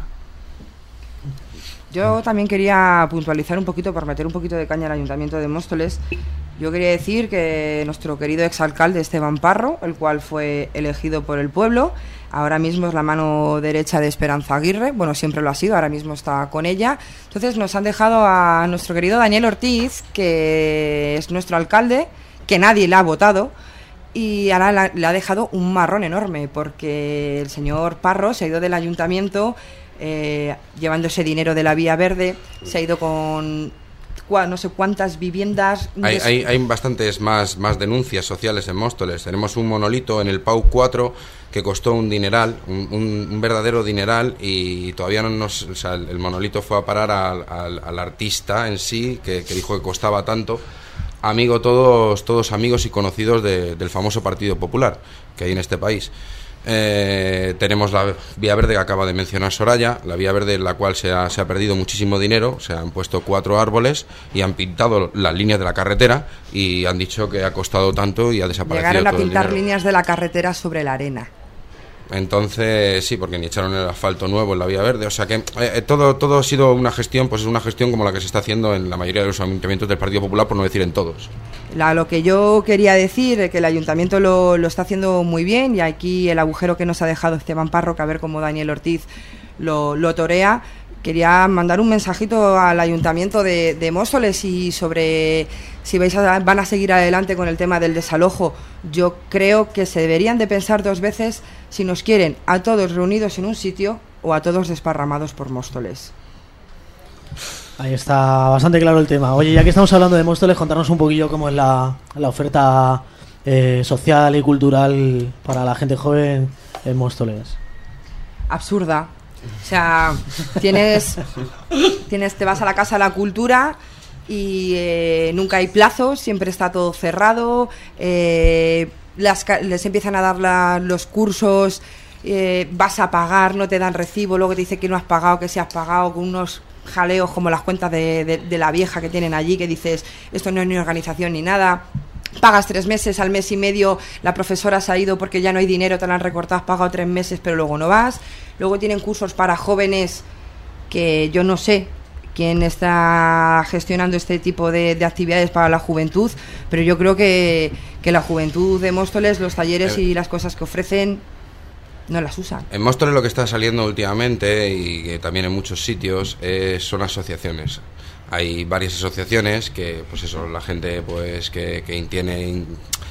Yo también quería puntualizar un poquito, para meter un poquito de caña al Ayuntamiento de Móstoles. Yo quería decir que nuestro querido exalcalde Esteban Parro, el cual fue elegido por el pueblo, ahora mismo es la mano derecha de Esperanza Aguirre, bueno, siempre lo ha sido, ahora mismo está con ella. Entonces nos han dejado a nuestro querido Daniel Ortiz, que es nuestro alcalde, que nadie le ha votado, y ahora la, le ha dejado un marrón enorme porque el señor Parro se ha ido del ayuntamiento eh, llevando ese dinero de la Vía Verde, se ha ido con cua, no sé cuántas viviendas. Hay, des... hay, hay bastantes más, más denuncias sociales en Móstoles. Tenemos un monolito en el Pau cuatro que costó un dineral, un, un, un verdadero dineral, y todavía no nos... O sea, el, el monolito fue a parar al, al, al artista en sí, que, que dijo que costaba tanto. Amigo, todos, todos amigos y conocidos de, del famoso Partido Popular que hay en este país. Eh, tenemos la vía verde que acaba de mencionar Soraya, la vía verde en la cual se ha, se ha perdido muchísimo dinero. Se han puesto cuatro árboles y han pintado las líneas de la carretera y han dicho que ha costado tanto y ha desaparecido. Llegaron a todo pintar el dinero. líneas de la carretera sobre la arena. Entonces, sí, porque ni echaron el asfalto nuevo en la vía verde. O sea que eh, todo, todo ha sido una gestión, pues es una gestión como la que se está haciendo en la mayoría de los ayuntamientos del Partido Popular, por no decir en todos. La, lo que yo quería decir es que el ayuntamiento lo, lo está haciendo muy bien, y aquí el agujero que nos ha dejado Esteban Párroca, a ver cómo Daniel Ortiz lo, lo torea. Quería mandar un mensajito al ayuntamiento de, de Móstoles y sobre si vais a, van a seguir adelante con el tema del desalojo. Yo creo que se deberían de pensar dos veces si nos quieren a todos reunidos en un sitio o a todos desparramados por Móstoles. Ahí está bastante claro el tema. Oye, ya que estamos hablando de Móstoles, contarnos un poquillo cómo es la, la oferta eh, social y cultural para la gente joven en Móstoles. Absurda. O sea, tienes, tienes, te vas a la Casa de la Cultura y eh, nunca hay plazos, siempre está todo cerrado, eh, las, les empiezan a dar la, los cursos, eh, vas a pagar, no te dan recibo, luego te dice que no has pagado, que si has pagado, con unos jaleos como las cuentas de, de, de la vieja que tienen allí, que dices, esto no es ni organización ni nada. Pagas tres meses, al mes y medio la profesora se ha ido porque ya no hay dinero, te la han recortado, has pagado tres meses pero luego no vas. Luego tienen cursos para jóvenes que yo no sé quién está gestionando este tipo de, de actividades para la juventud, pero yo creo que, que la juventud de Móstoles, los talleres y las cosas que ofrecen no las usan. En Móstoles lo que está saliendo últimamente, y también en muchos sitios, eh, son asociaciones. Hay varias asociaciones que, pues eso, la gente pues que, que tiene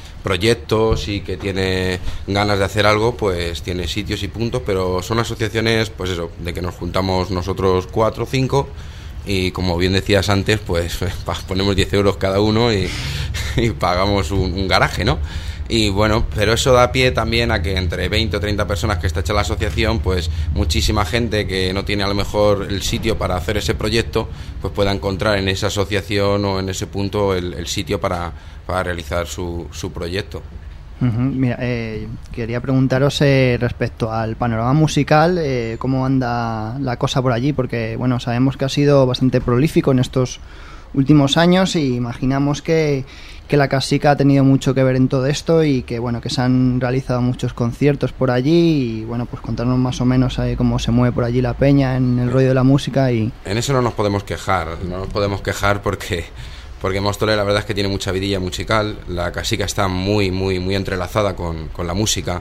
proyectos y que tiene ganas de hacer algo, pues tiene sitios y puntos, pero son asociaciones, pues eso, de que nos juntamos nosotros cuatro o cinco y, como bien decías antes, pues ponemos diez euros cada uno y, y pagamos un, un garaje, ¿no? Y bueno, pero eso da pie también a que entre veinte o treinta personas que está hecha la asociación, pues muchísima gente que no tiene a lo mejor el sitio para hacer ese proyecto, pues pueda encontrar en esa asociación o en ese punto el, el sitio para, para realizar su, su proyecto. Uh-huh. Mira, eh, quería preguntaros eh, respecto al panorama musical, eh, cómo anda la cosa por allí, porque bueno, sabemos que ha sido bastante prolífico en estos últimos años y imaginamos que que la Casica ha tenido mucho que ver en todo esto y que bueno, que se han realizado muchos conciertos por allí y bueno, pues contarnos más o menos eh, cómo se mueve por allí la peña en el rollo de la música. Y en eso no nos podemos quejar, no nos podemos quejar porque porque Móstoles la verdad es que tiene mucha vidilla musical. La Casica está muy muy muy entrelazada con, con la música.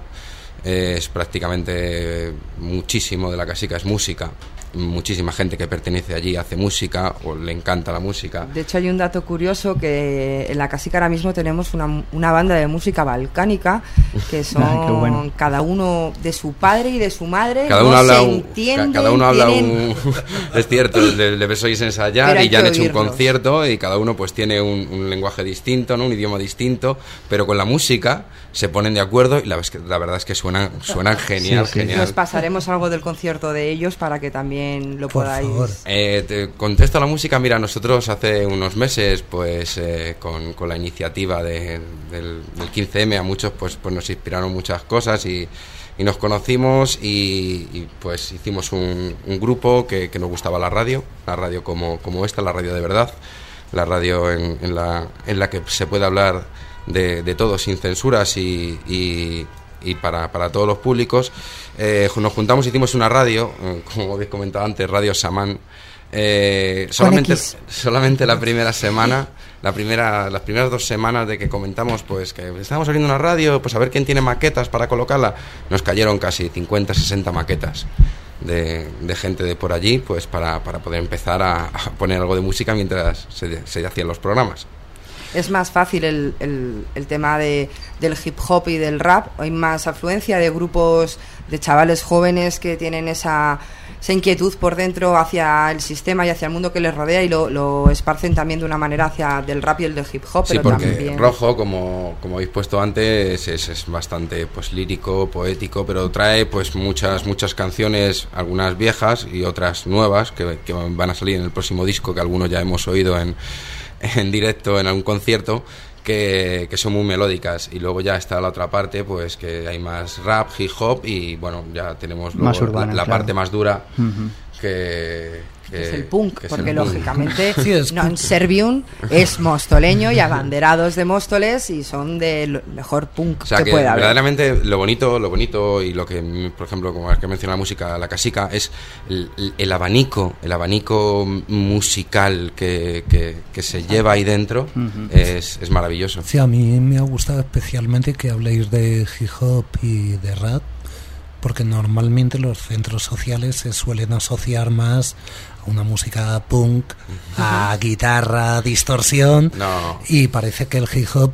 Es prácticamente muchísimo de la Casica es música. Muchísima gente que pertenece allí hace música o le encanta la música. De hecho, hay un dato curioso, que en la Casica ahora mismo tenemos una, una banda de música balcánica que son ah, bueno. cada uno de su padre y de su madre. Cada uno no habla se un, entienden, cada uno habla tienen... un es cierto, le, le ves oís ensayar y ya han hecho oírlos. Un concierto y cada uno pues tiene un, un lenguaje distinto, ¿no? Un idioma distinto, pero con la música se ponen de acuerdo y la, la verdad es que suenan, suenan genial, sí, sí. genial. Nos pasaremos algo del concierto de ellos para que también lo Por podáis. favor. Eh, te contesto a la música. Mira, nosotros hace unos meses, pues eh, con, con la iniciativa de, del, del quince eme, a muchos pues, pues nos inspiraron muchas cosas y, y nos conocimos y, y pues hicimos un, un grupo que, que nos gustaba la radio, la radio como, como esta, la radio de verdad, la radio en, en, la, en la que se puede hablar de, de todo sin censuras y, y, y para, para todos los públicos. Eh, nos juntamos, hicimos una radio, eh, como habéis comentado antes, Radio Samán. Eh, solamente, solamente la primera semana, la primera, las primeras dos semanas de que comentamos, pues que estábamos abriendo una radio, pues a ver quién tiene maquetas para colocarla, nos cayeron casi cincuenta, sesenta maquetas de, de gente de por allí, pues para, para poder empezar a, a poner algo de música mientras se, se hacían los programas. Es más fácil el, el, el tema de, del hip hop y del rap. Hay más afluencia de grupos de chavales jóvenes que tienen esa esa inquietud por dentro hacia el sistema y hacia el mundo que les rodea, y lo, lo esparcen también de una manera hacia del rap y el del hip hop. Sí, pero porque también... Rojo, como, como habéis puesto antes, es, es bastante pues lírico, poético, pero trae pues muchas muchas canciones, algunas viejas y otras nuevas que, que van a salir en el próximo disco, que algunos ya hemos oído en, en directo en algún concierto. Que, que son muy melódicas, y luego ya está la otra parte, pues que hay más rap, hip hop, y bueno, ya tenemos luego más urbana, la, la claro. parte más dura, uh-huh. que, que es el punk, que es porque el punk. lógicamente Sí, es Non Servium es mostoleño y abanderados de Móstoles, y son del mejor punk O sea, que, que pueda haber. verdaderamente lo bonito, lo bonito y lo que, por ejemplo, como es que menciona la música, la casica, es el, el abanico, el abanico musical que, que, que se lleva ahí dentro, uh-huh. es, es maravilloso. Sí, a mí me ha gustado especialmente que habléis de hip hop y de rap, porque normalmente los centros sociales se suelen asociar más a una música punk, uh-huh. a guitarra, distorsión, no. y parece que el hip hop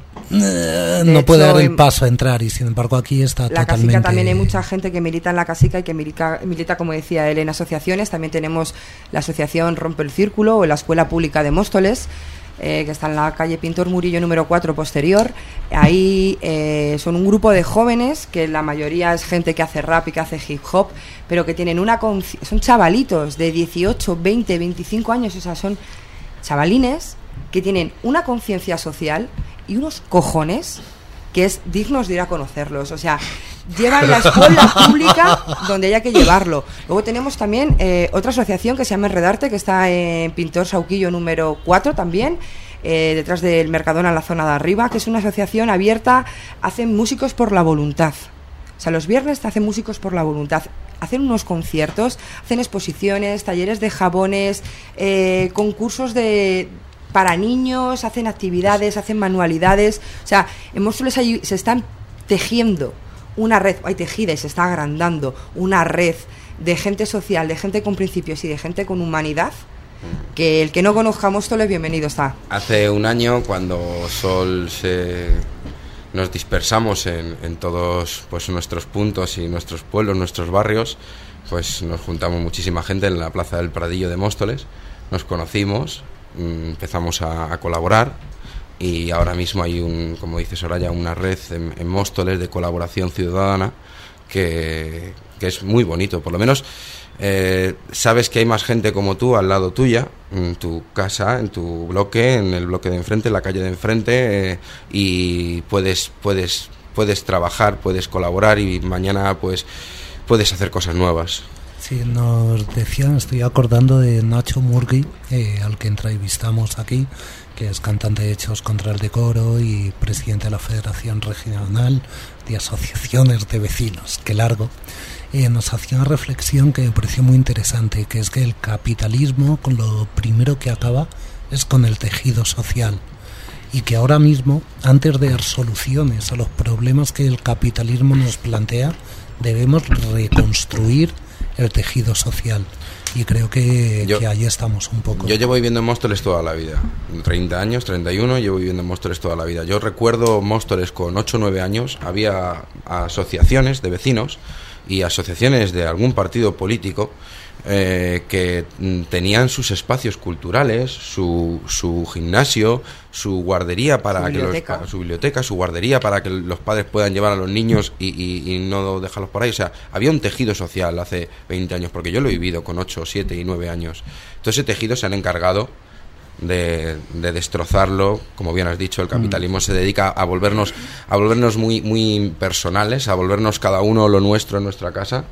eh, no hecho, puede dar el paso a entrar, y sin embargo aquí está la totalmente... casica también hay mucha gente que milita en la casica y que milita, milita, como decía él, en asociaciones. También tenemos la asociación Rompe el Círculo o la Escuela Pública de Móstoles, Eh, que está en la calle Pintor Murillo número cuatro posterior. Ahí eh, son un grupo de jóvenes, que la mayoría es gente que hace rap y que hace hip hop, pero que tienen una conci- son chavalitos de dieciocho, veinte, veinticinco años, o sea, son chavalines que tienen una conciencia social y unos cojones que es dignos de ir a conocerlos. O sea, llevan la escuela pública donde haya que llevarlo. Luego tenemos también eh, otra asociación que se llama Enredarte, que está en Pintor Sauquillo número cuatro también, eh, detrás del Mercadona, en la zona de arriba, que es una asociación abierta. Hacen músicos por la voluntad. O sea, los viernes te hacen músicos por la voluntad. Hacen unos conciertos, hacen exposiciones, talleres de jabones, eh, concursos de... para niños, hacen actividades, hacen manualidades. O sea, en Móstoles hay, se están tejiendo una red, hay tejida y se está agrandando una red de gente social, de gente con principios y de gente con humanidad, que el que no conozca Móstoles, bienvenido está. Hace un año, cuando Sol se... nos dispersamos en, en todos pues nuestros puntos y nuestros pueblos, nuestros barrios, pues nos juntamos muchísima gente en la Plaza del Pradillo de Móstoles, nos conocimos, empezamos a, a colaborar, y ahora mismo hay un, como dice Soraya, una red en, en Móstoles de colaboración ciudadana que, que es muy bonito. Por lo menos eh, sabes que hay más gente como tú al lado tuya, en tu casa, en tu bloque, en el bloque de enfrente, en la calle de enfrente, eh, y puedes puedes puedes trabajar, puedes colaborar, y mañana pues puedes hacer cosas nuevas. Sí, nos decían, estoy acordando de Nacho Murgui, eh, al que entrevistamos aquí, que es cantante de Hechos contra el Decoro y presidente de la Federación Regional de Asociaciones de Vecinos, que largo. Eh, nos hacía una reflexión que me pareció muy interesante, que es que el capitalismo, con lo primero que acaba, es con el tejido social. Y que ahora mismo, antes de dar soluciones a los problemas que el capitalismo nos plantea, debemos reconstruir el tejido social, y creo que, yo, que ahí estamos un poco. Yo llevo viviendo en Móstoles toda la vida, treinta años, treinta y uno, llevo viviendo en Móstoles toda la vida. Yo recuerdo Móstoles con ocho o nueve años, había asociaciones de vecinos y asociaciones de algún partido político eh, que tenían sus espacios culturales, su, su gimnasio, su guardería para su que los, biblioteca. su biblioteca, su guardería para que los padres puedan llevar a los niños y, y, y no dejarlos por ahí. O sea, había un tejido social hace veinte años, porque yo lo he vivido con ocho, siete y nueve años. Todo ese tejido se han encargado de, de destrozarlo. Como bien has dicho, el capitalismo mm. se dedica a volvernos a volvernos muy muy personales, a volvernos cada uno lo nuestro en nuestra casa.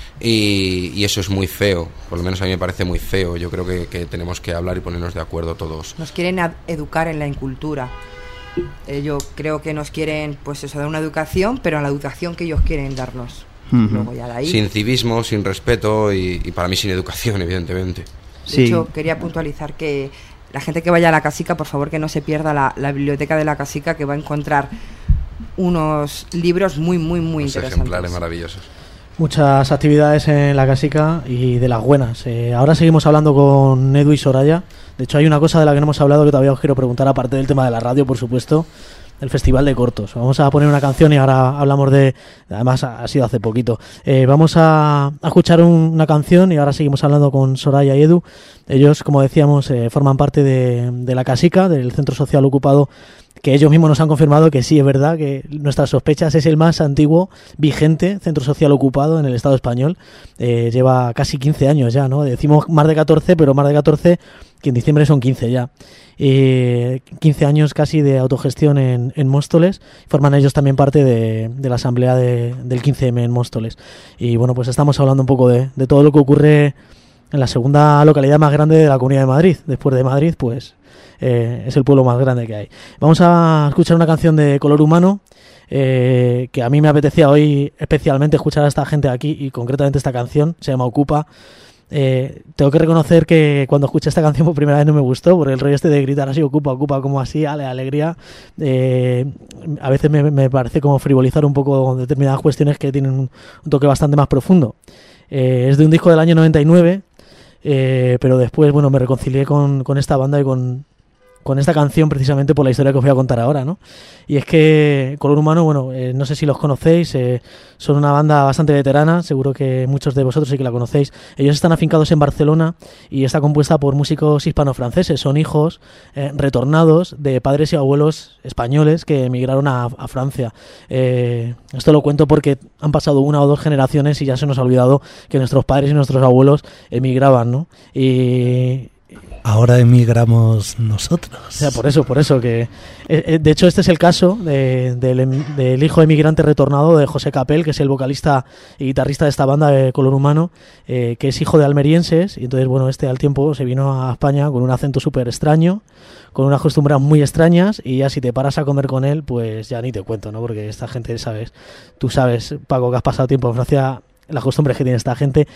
Y, y eso es muy feo, por lo menos a mí me parece muy feo. Yo creo que, que tenemos que hablar y ponernos de acuerdo todos. Nos quieren educar en la incultura. Eh, yo creo que nos quieren, pues eso, dar una educación, pero a la educación que ellos quieren darnos. Uh-huh. Luego ya de ahí. Sin civismo, sin respeto y, y para mí sin educación, evidentemente. De sí. hecho, quería puntualizar que la gente que vaya a la casica, por favor, que no se pierda la, la biblioteca de la casica, que va a encontrar unos libros muy, muy, muy Los interesantes. ejemplares maravillosos. Muchas actividades en la casica y de las buenas. Eh, ahora seguimos hablando con Edu y Soraya. De hecho, hay una cosa de la que no hemos hablado que todavía os quiero preguntar, aparte del tema de la radio, por supuesto. el Festival de Cortos. Vamos a poner una canción y ahora hablamos de... Además ha sido hace poquito. Eh, vamos a, a escuchar un, una canción y ahora seguimos hablando con Soraya y Edu. Ellos, como decíamos, eh, forman parte de, de la Casica, del Centro Social Ocupado, que ellos mismos nos han confirmado que sí, es verdad, que nuestras sospechas es el más antiguo, vigente Centro Social Ocupado en el Estado español. Eh, lleva casi quince años ya, ¿no? Decimos más de catorce, pero más de catorce, que en diciembre son quince ya. Eh, quince años casi de autogestión en, en Móstoles. Forman ellos también parte de, de la asamblea de, del quince eme en Móstoles. Y bueno, pues estamos hablando un poco de, de todo lo que ocurre en la segunda localidad más grande de la Comunidad de Madrid. Después de Madrid, pues... Eh, es el pueblo más grande que hay. Vamos a escuchar una canción de Color Humano, eh, que a mí me apetecía hoy especialmente escuchar a esta gente aquí, y concretamente esta canción, se llama Ocupa. Eh, tengo que reconocer que cuando escuché esta canción por primera vez no me gustó, porque el rollo este de gritar así, ocupa, ocupa, como así, ale, alegría, eh, a veces me, me parece como frivolizar un poco determinadas cuestiones que tienen un, un toque bastante más profundo. Eh, es de un disco del año noventa y nueve, eh, pero después, bueno, me reconcilié con, con esta banda y con con esta canción precisamente por la historia que os voy a contar ahora, ¿no? Y es que Color Humano, bueno, eh, no sé si los conocéis, eh, son una banda bastante veterana, seguro que muchos de vosotros sí que la conocéis. Ellos están afincados en Barcelona y está compuesta por músicos hispano-franceses, son hijos eh, retornados de padres y abuelos españoles que emigraron a, a Francia. Eh, esto lo cuento porque han pasado una o dos generaciones y ya se nos ha olvidado que nuestros padres y nuestros abuelos emigraban, ¿no? Y... ahora emigramos nosotros. O sea, por eso, por eso que... Eh, de hecho, este es el caso de, de, del, del hijo emigrante retornado de José Capel, que es el vocalista y guitarrista de esta banda de Color Humano, eh, que es hijo de almerienses, y entonces, bueno, este al tiempo se vino a España con un acento súper extraño, con unas costumbres muy extrañas, y ya si te paras a comer con él, pues ya ni te cuento, ¿no? Porque esta gente, sabes, tú sabes, Paco, que has pasado tiempo en Francia, las costumbres que tiene esta gente,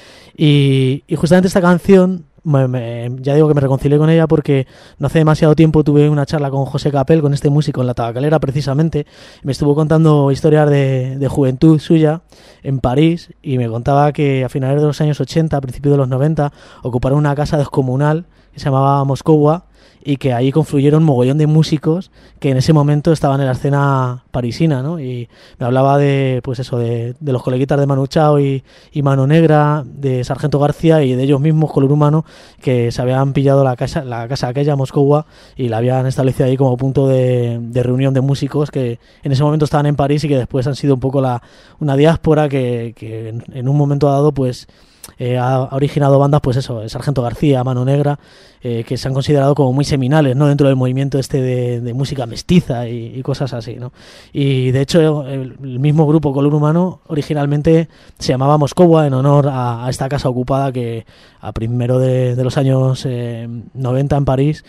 y, y justamente esta canción... Me, me, ya digo que me reconcilié con ella porque no hace demasiado tiempo tuve una charla con José Capel, con este músico en la Tabacalera precisamente. Me estuvo contando historias de, de juventud suya en París y me contaba que a finales de los años ochenta, a principios de los noventa, ocuparon una casa descomunal que se llamaba Moscova y que ahí confluyeron mogollón de músicos que en ese momento estaban en la escena parisina, ¿no? Y me hablaba de, pues eso, de, de los coleguitas de Manu Chao y, y Mano Negra, de Sargento García y de ellos mismos, Color Humano, que se habían pillado la casa, la casa aquella, Moscova, y la habían establecido ahí como punto de, de reunión de músicos que en ese momento estaban en París y que después han sido un poco la una diáspora que, que en, en un momento dado, pues... Eh, ha, ha originado bandas, pues eso, Sargento García, Mano Negra, eh, que se han considerado como muy seminales, ¿no? Dentro del movimiento este de, de música mestiza y, y cosas así, ¿no? Y de hecho el, el mismo grupo Color Humano originalmente se llamaba Moscova en honor a, a esta casa ocupada que a primero de, de los años eh, noventa en París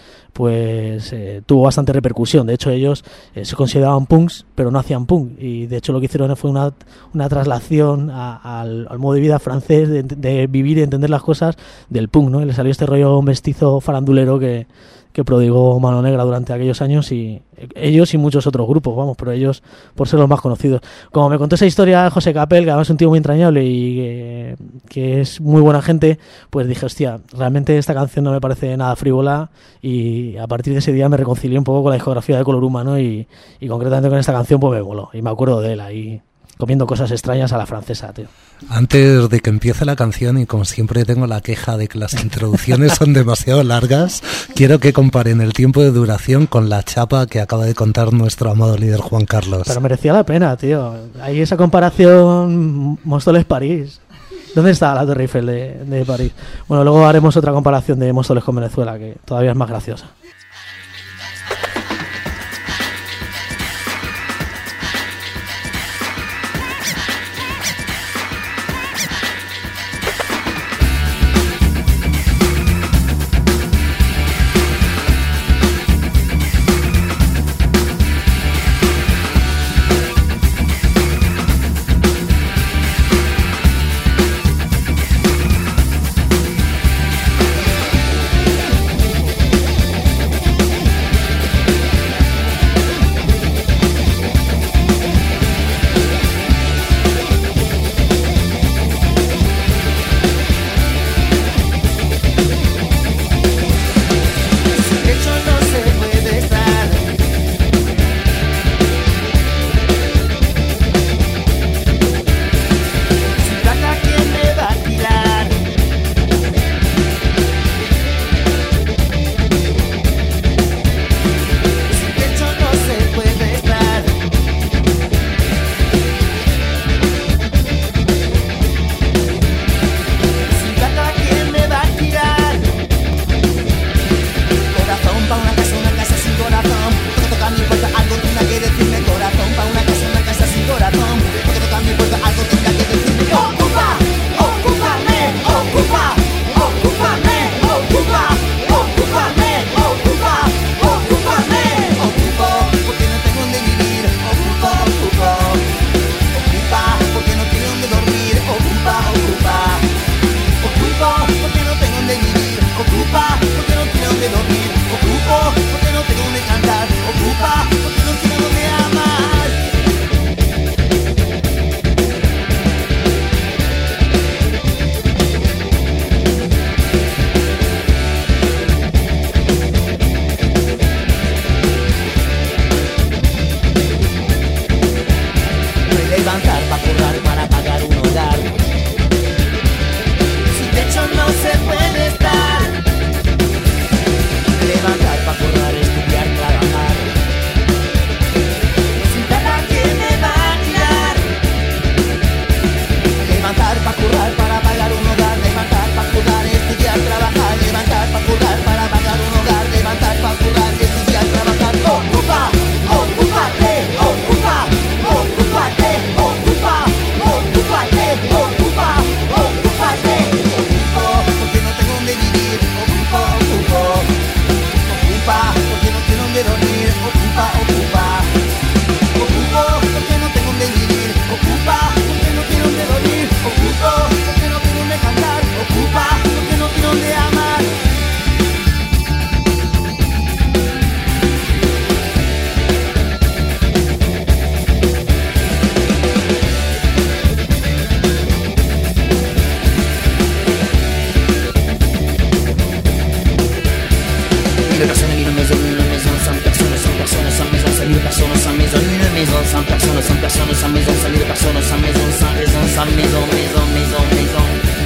pues eh, tuvo bastante repercusión. De hecho ellos eh, se consideraban punks pero no hacían punk, y de hecho lo que hicieron fue una, una traslación a, al, al modo de vida francés de, de vivir y entender las cosas del punk, ¿no? Y le salió este rollo mestizo farandulero que, que prodigó Mano Negra durante aquellos años, y ellos y muchos otros grupos, vamos, pero ellos por ser los más conocidos. Como me contó esa historia José Capel, que además es un tío muy entrañable y que, que es muy buena gente, pues dije, hostia, realmente esta canción no me parece nada frívola, y a partir de ese día me reconcilié un poco con la discografía de Color Humano y, y concretamente con esta canción pues me voló, y me acuerdo de él ahí comiendo cosas extrañas a la francesa, tío. Antes de que empiece la canción, y como siempre tengo la queja de que las introducciones son demasiado largas, quiero que comparen el tiempo de duración con la chapa que acaba de contar nuestro amado líder Juan Carlos. Pero merecía la pena, tío. Hay esa comparación Móstoles-París. ¿Dónde está la Torre Eiffel de, de París? Bueno, luego haremos otra comparación de Móstoles con Venezuela, que todavía es más graciosa. sans personne, sans personne, sans maison, sans mille personnes, sans maison, sans raison, sans maison, maison, maison, maison.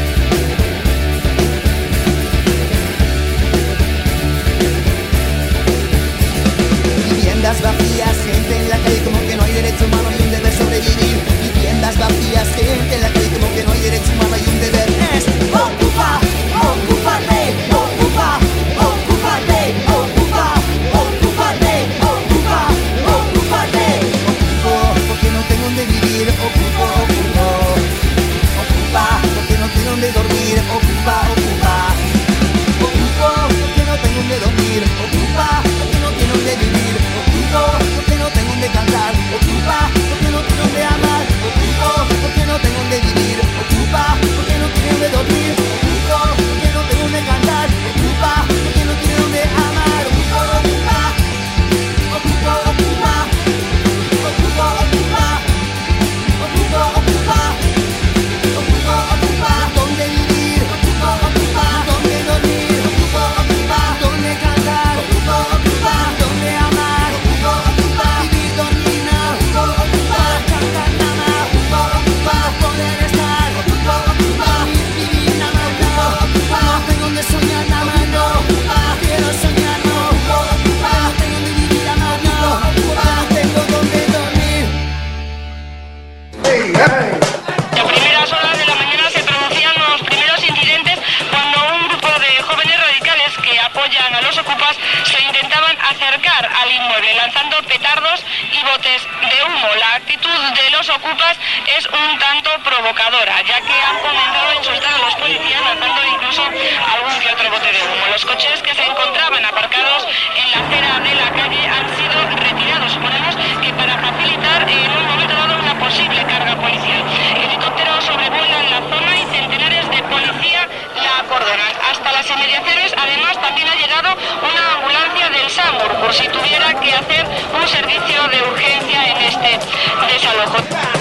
Viviendas vacías, gente en la calle como que no hay derecho humano y un deber sobrevivir. Viviendas vacías, gente en la calle como que no hay derecho humano y un deber es ocupa, ocúpate, ocupa, ocúpate, ocupa, ocúpate, ocupa, ocúpate. Ocupo porque no tengo donde vivir, ocupo, ocupo, ocupa porque no tengo donde dormir, ocupa, ocupa, ocupo porque no tengo donde dormir, ocupa porque no tengo donde vivir, ocupo porque no tengo donde cantar, ocupa porque no tengo donde amar, ocupo porque no tengo donde vivir, ocupa porque no tengo donde dormir, ocupo porque no tengo donde cantar, ocupa porque no tengo donde amar, ocupo, ocupa, ocupo, ocupa, ocupo, ocupa, ocupo, ocupa, ocupo, ocupa, donde vivir, ocupo, ocupa, donde dormir, ocupo, ocupa, donde cantar, ocupo, ocupa, donde amar, ocupo, ocupa, vivir, dormir, ocupo, ocupa, cantar, nada, ocupo, ocupa, poder estar, ocupo, ocupa, vivir, nada, ocupo, ocupa, no tengo donde soñar, nada, no, ocupa, quiero soñar, no, ocupo, ocupa, no tengo donde vivir, amar, no, ocupa, no tengo donde dormir. A primeras horas de la mañana se producían los primeros incidentes cuando un grupo de jóvenes radicales que apoyan a los ocupas se intentaban acercar al inmueble lanzando petardos y botes de humo. La actitud de los ocupas es un tanto provocadora, ya que han comenzado a insultar a los policías lanzando incluso algún que otro bote de humo. Los coches que se encontraban aparcados en la acera de la calle han sido retirados, suponemos que para facilitar en un momento dado una posible carga policial. Helicópteros sobrevuelan la zona y centenares de policía la acordonan. Hasta las inmediaciones, además, también ha llegado una ambulancia del SAMUR por si tuviera que hacer un servicio de urgencia en este desalojo.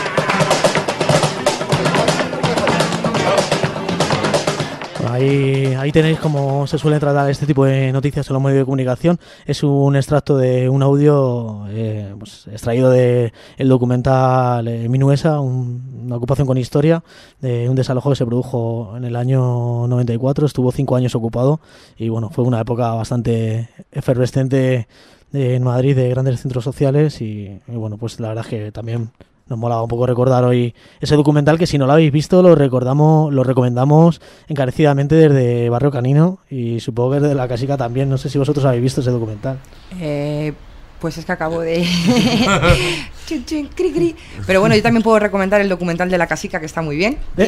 Ahí, ahí tenéis cómo se suele tratar este tipo de noticias en los medios de comunicación. Es un extracto de un audio eh, pues, extraído del documental eh, Minuesa, un, una ocupación con historia, de un desalojo que se produjo en el año noventa y cuatro. Estuvo cinco años ocupado y bueno, fue una época bastante efervescente de, en Madrid, de grandes centros sociales y, y bueno, pues la verdad es que también nos molaba un poco recordar hoy ese documental que si no lo habéis visto lo recordamos, lo recomendamos encarecidamente desde Barrio Canino y supongo que desde La Casica también. No sé si vosotros habéis visto ese documental. Eh, pues es que acabo de... chin, chin, cri, cri. Pero bueno, yo también puedo recomendar el documental de La Casica, que está muy bien. Y...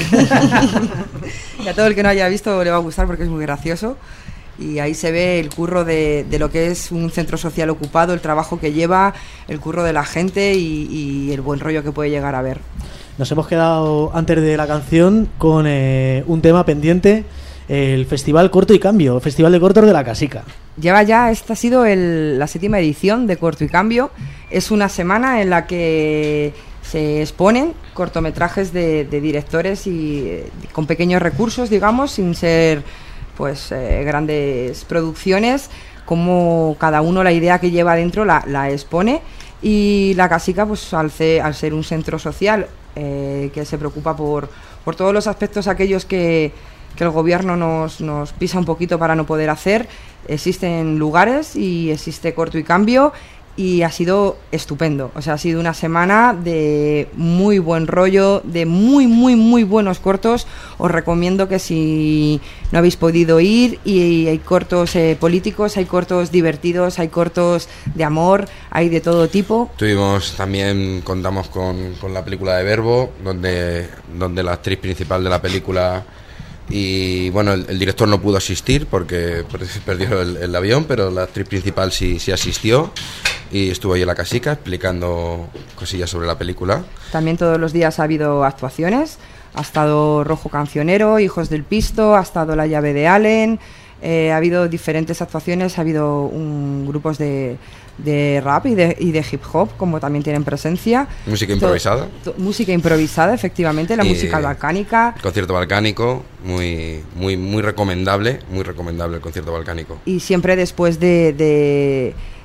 y a todo el que no haya visto le va a gustar porque es muy gracioso. Y ahí se ve el curro de, de lo que es un centro social ocupado, el trabajo que lleva, el curro de la gente y, y el buen rollo que puede llegar a ver. Nos hemos quedado antes de la canción con eh, un tema pendiente, el Festival Corto y Cambio, el Festival de Cortos de La Casica. Lleva ya, esta ha sido el, la séptima edición de Corto y Cambio. Es una semana en la que se exponen cortometrajes de, de directores y eh, con pequeños recursos, digamos, sin ser... pues eh, grandes producciones, como cada uno la idea que lleva dentro la, la expone. Y La Casica, pues al ser, al ser un centro social eh, que se preocupa por, por todos los aspectos aquellos que, que el gobierno nos, nos pisa un poquito para no poder hacer, existen lugares y existe Corto y Cambio. Y ha sido estupendo, o sea, ha sido una semana de muy buen rollo, de muy, muy, muy buenos cortos. Os recomiendo que si no habéis podido ir, y hay cortos eh, políticos, hay cortos divertidos, hay cortos de amor, hay de todo tipo. Tuvimos también, contamos con, con la película de Verbo, donde, donde la actriz principal de la película... Y bueno, el, el director no pudo asistir porque perdió el, el avión, pero la actriz principal sí, sí asistió y estuvo ahí en La Casica explicando cosillas sobre la película. También todos los días ha habido actuaciones, ha estado Rojo Cancionero, Hijos del Pisto, ha estado La Llave de Allen, eh, ha habido diferentes actuaciones, ha habido un, grupos de... de rap y de, y de hip hop, como también tienen presencia. Música improvisada. To, to, música improvisada, efectivamente, la y música balcánica. Concierto balcánico, muy muy muy recomendable, muy recomendable el concierto balcánico. Y siempre después de, de,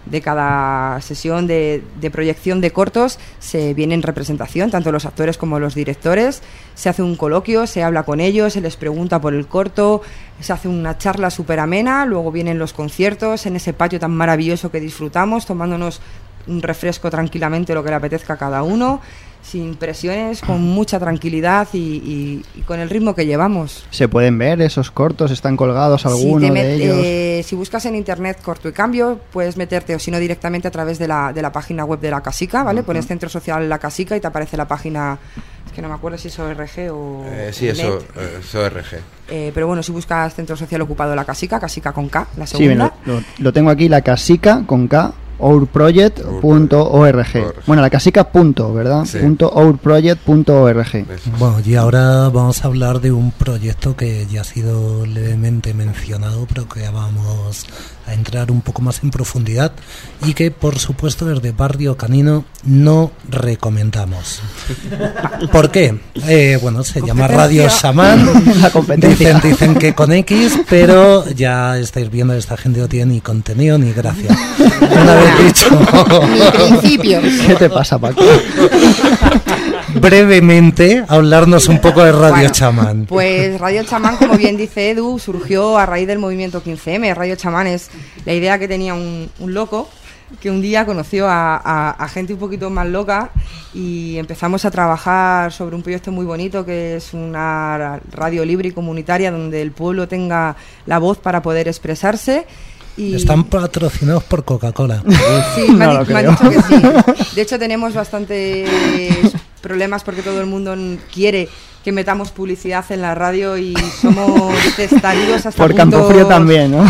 de cada sesión de, de proyección de cortos se viene en representación, tanto los actores como los directores. Se hace un coloquio, se habla con ellos, se les pregunta por el corto, se hace una charla súper amena, luego vienen los conciertos en ese patio tan maravilloso que disfrutamos, tomándonos un refresco tranquilamente, lo que le apetezca a cada uno, sin presiones, con mucha tranquilidad y, y, y con el ritmo que llevamos. ¿Se pueden ver esos cortos? ¿Están colgados alguno si met- de ellos? Eh, si buscas en internet Corto y Cambio, puedes meterte, o si no directamente a través de la, de la página web de La Casica, ¿vale? Uh-huh. Pones Centro Social La Casica y te aparece la página, es que no me acuerdo si es O R G o... Eh, sí, es, o, es O R G. Eh, pero bueno, si buscas Centro Social Ocupado La Casica, Casica con K, la segunda. Sí, lo, lo tengo aquí, La Casica con K, ourproject punto org. Bueno, la casica punto, ¿verdad? Sí. Punto ourproject punto org. Bueno, y ahora vamos a hablar de un proyecto que ya ha sido levemente mencionado, pero que vamos a entrar un poco más en profundidad y que, por supuesto, desde Barrio Canino no recomendamos. ¿Por qué? Eh, bueno, se llama Radio Shaman. La competencia. Dicen, dicen que con X, pero ya estáis viendo, esta gente no tiene ni contenido ni gracia. Una vez dicho. Principio. ¿Qué te pasa, Paco? Brevemente, hablarnos un poco de Radio bueno, Chamán. Pues Radio Chamán, como bien dice Edu, surgió a raíz del movimiento quince eme. Radio Chamán es la idea que tenía un, un loco que un día conoció a, a, a gente un poquito más loca y empezamos a trabajar sobre un proyecto muy bonito que es una radio libre y comunitaria donde el pueblo tenga la voz para poder expresarse. Y... Están patrocinados por Coca-Cola. Sí, me, no han, me han dicho que sí. De hecho, tenemos bastantes problemas porque todo el mundo quiere que metamos publicidad en la radio y somos testarudos hasta por puntos... Campofrío también, ¿no?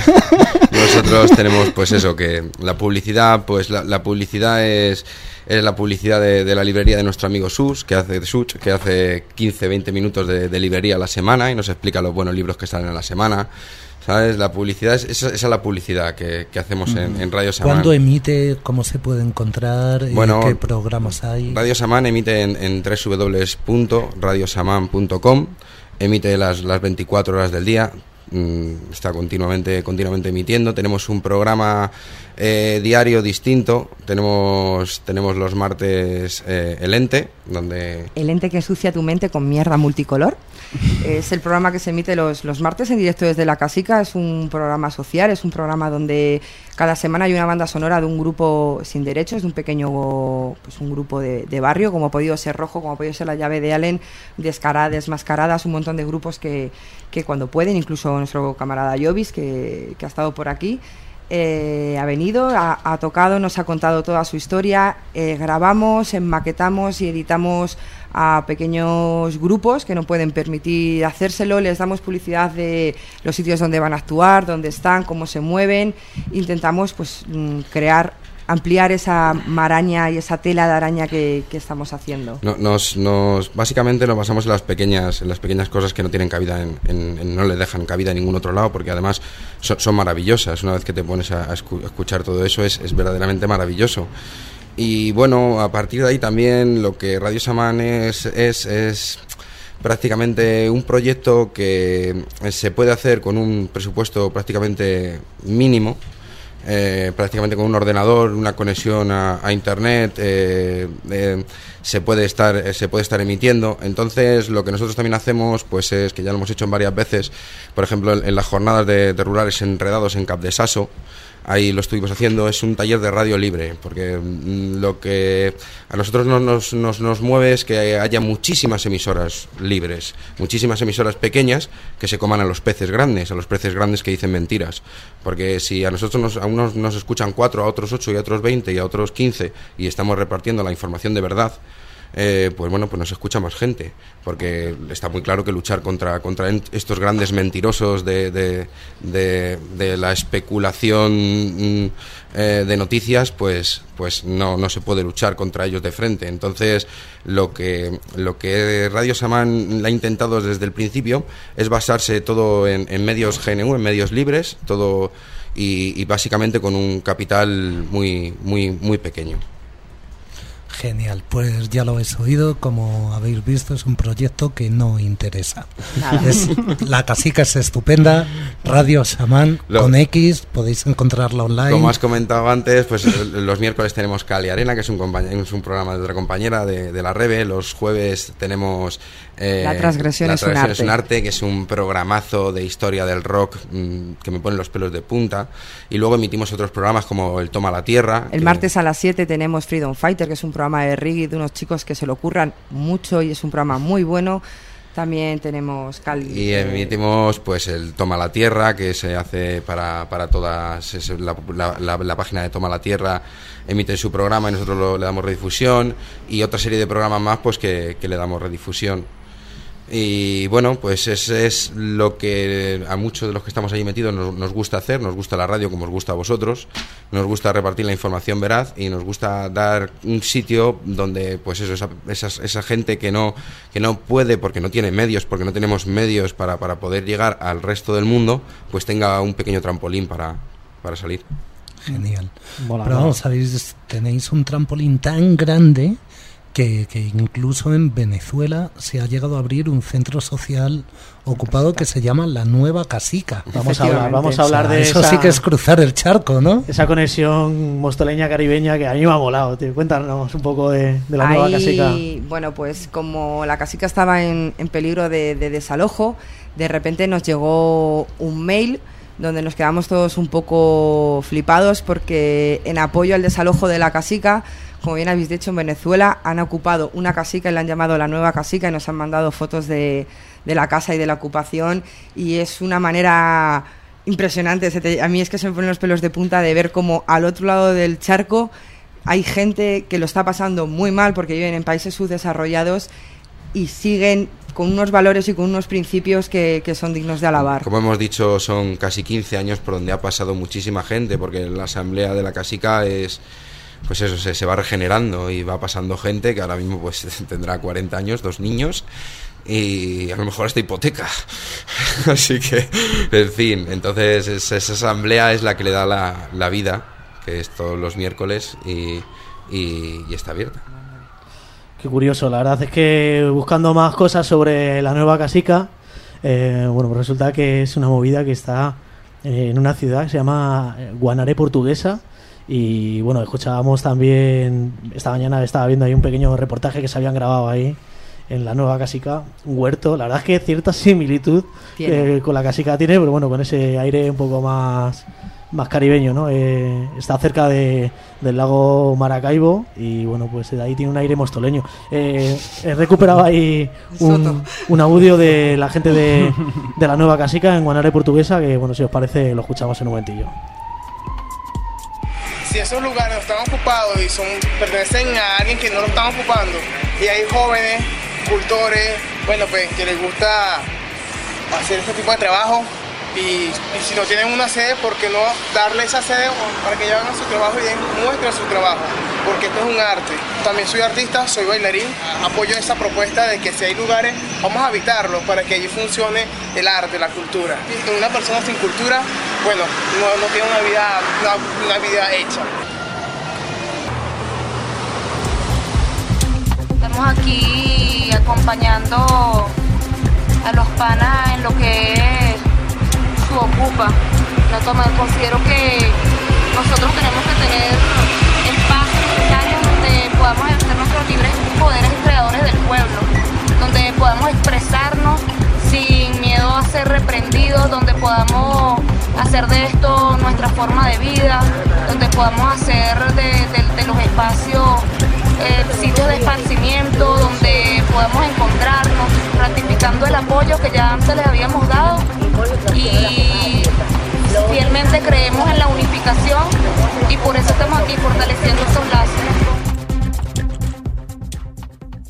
Nosotros tenemos, pues eso, que la publicidad, pues la, la publicidad es... Es la publicidad de, de la librería de nuestro amigo Sus, que hace Such, que hace quince veinte minutos de, de librería a la semana y nos explica los buenos libros que salen a la semana. ¿Sabes? La publicidad, es, esa, esa es la publicidad que, que hacemos en, en Radio Shaman. ¿Cuándo emite? ¿Cómo se puede encontrar? Bueno, ¿qué programas hay? Radio Shaman emite en, en doble u doble u doble u punto radio shaman punto com, emite las, las veinticuatro horas del día, mm, está continuamente, continuamente emitiendo. Tenemos un programa eh, diario distinto, tenemos, tenemos los martes eh, El Ente, donde... El Ente que ensucia tu mente con mierda multicolor. Es el programa que se emite los, los martes en directo desde La Casica. Es un programa social, es un programa donde cada semana hay una banda sonora de un grupo sin derechos, de un pequeño, pues un grupo de, de barrio, como ha podido ser Rojo, como ha podido ser La Llave de Allen, Descaradas, Desmascaradas, un montón de grupos que, que cuando pueden, incluso nuestro camarada Llovis, que, que ha estado por aquí, Eh, ha venido, ha, ha tocado, nos ha contado toda su historia. Eh, grabamos, maquetamos y editamos a pequeños grupos que no pueden permitir hacérselo. Les damos publicidad de los sitios donde van a actuar, dónde están, cómo se mueven. Intentamos pues crear, ampliar esa maraña y esa tela de araña que, que estamos haciendo. No, nos, nos, básicamente nos basamos en las pequeñas, en las pequeñas cosas que no tienen cabida, en, en, en no le dejan cabida en ningún otro lado, porque además son, son maravillosas. Una vez que te pones a, a escuchar todo eso es, es verdaderamente maravilloso. Y bueno, a partir de ahí también lo que Radio Shaman es, es, es prácticamente un proyecto que se puede hacer con un presupuesto prácticamente mínimo. Eh, prácticamente con un ordenador, una conexión a, a internet, eh, eh, se puede estar eh, se puede estar emitiendo. Entonces lo que nosotros también hacemos pues es que ya lo hemos hecho en varias veces, por ejemplo en, en las jornadas de, de rurales enredados en Cap de Saso. Ahí lo estuvimos haciendo, es un taller de radio libre, porque mm, lo que a nosotros nos, nos, nos, nos mueve es que haya muchísimas emisoras libres, muchísimas emisoras pequeñas que se coman a los peces grandes, a los peces grandes que dicen mentiras. Porque si a nosotros nos, a unos nos escuchan cuatro, a otros ocho y a otros veinte y a otros quince y estamos repartiendo la información de verdad, Eh, pues bueno, pues nos escucha más gente, porque está muy claro que luchar contra, contra estos grandes mentirosos de, de, de, de la especulación eh, de noticias, pues, pues no, no se puede luchar contra ellos de frente. Entonces lo que, lo que Radio Shaman ha intentado desde el principio es basarse todo en, en medios G N U, en medios libres, todo y, y básicamente con un capital muy, muy, muy pequeño. Genial, pues ya lo habéis oído, como habéis visto es un proyecto que no interesa. Es, la casica es estupenda, Radio Shaman lo, con X, podéis encontrarla online. Como has comentado antes, pues los miércoles tenemos Cali Arena, que es un, es un programa de otra compañera de, de la Rebe. Los jueves tenemos eh, La Transgresión, la es, transgresión un es un arte, que es un programazo de historia del rock mmm, que me pone los pelos de punta. Y luego emitimos otros programas como el Toma la Tierra. El que... martes a las siete tenemos Freedom Fighter, que es un programa de reggae de unos chicos que se lo curran mucho y es un programa muy bueno. También tenemos Cali. Y emitimos pues el Toma la Tierra, que se hace para, para todas, es la, la, la, la página de Toma la Tierra emite su programa y nosotros lo, le damos redifusión, y otra serie de programas más pues que, que le damos redifusión. Y bueno, pues ese es lo que a muchos de los que estamos allí metidos nos, nos gusta hacer. Nos gusta la radio como os gusta a vosotros, nos gusta repartir la información veraz y nos gusta dar un sitio donde pues eso, esa, esa, esa gente que no, que no puede porque no tiene medios, porque no tenemos medios para, para poder llegar al resto del mundo, pues tenga un pequeño trampolín para, para salir. Genial. Mola, Pero vamos, sabéis, tenéis un trampolín tan grande Que, que incluso en Venezuela se ha llegado a abrir un centro social ocupado que se llama La Nueva Casica. Vamos a hablar, vamos a hablar o sea, de eso esa, sí que es cruzar el charco, ¿no? Esa conexión mostoleña caribeña que a mí me ha molado, tío. Cuéntanos un poco de, de la Ahí, Nueva Casica. Bueno, pues como la casica estaba en, en peligro de, de desalojo, de repente nos llegó un mail donde nos quedamos todos un poco flipados porque en apoyo al desalojo de la casica, como bien habéis dicho, en Venezuela han ocupado una casica y la han llamado La Nueva Casica y nos han mandado fotos de, de la casa y de la ocupación, y es una manera impresionante. Se te, a mí es que se me ponen los pelos de punta de ver cómo al otro lado del charco hay gente que lo está pasando muy mal porque viven en países subdesarrollados y siguen con unos valores y con unos principios que, que son dignos de alabar. Como hemos dicho, son casi quince años por donde ha pasado muchísima gente, porque la asamblea de la casica es... pues eso, se, se va regenerando y va pasando gente que ahora mismo pues tendrá cuarenta años, dos niños y a lo mejor esta hipoteca. Así que, en fin, entonces es, esa asamblea es la que le da la, la vida, que es todos los miércoles y, y, y está abierta. Qué curioso, la verdad es que buscando más cosas sobre La Nueva Casica, eh, bueno, pues resulta que es una movida que está eh, en una ciudad que se llama Guanare Portuguesa. Y bueno, escuchábamos también, esta mañana estaba viendo ahí un pequeño reportaje que se habían grabado ahí en La Nueva Casica, un huerto. La verdad es que cierta similitud eh, con la casica tiene, pero bueno, con ese aire un poco más, más caribeño, ¿no? Eh, está cerca de, del lago Maracaibo y bueno, pues de ahí tiene un aire mostoleño. Eh, he recuperado ahí un, un audio de la gente de, de La Nueva Casica en Guanare Portuguesa, que bueno, si os parece lo escuchamos en un momentillo. Si esos lugares están ocupados y son pertenecen a alguien que no lo están ocupando, y hay jóvenes, cultores, bueno, pues que les gusta hacer este tipo de trabajo, y, y si no tienen una sede, ¿por qué no darle esa sede para que ellos hagan su trabajo y muestren su trabajo? Porque esto es un arte. También soy artista, soy bailarín, apoyo esa propuesta de que si hay lugares, vamos a habitarlos para que allí funcione el arte, la cultura. Y una persona sin cultura, bueno, no, no tiene una vida, una, una vida hecha. Estamos aquí acompañando a los panas en lo que es su ocupa. No toma, considero que nosotros tenemos que tener espacios, áreas donde podamos ejercer nuestros libres poderes creadores del pueblo, donde podamos expresarnos sin miedo a ser reprendidos, donde podamos hacer de esto nuestra forma de vida, donde podamos hacer de, de, de los espacios eh, sitios de esparcimiento, donde podamos encontrarnos, ratificando el apoyo que ya antes les habíamos dado, y fielmente creemos en la unificación y por eso estamos aquí fortaleciendo esos lazos. Bueno,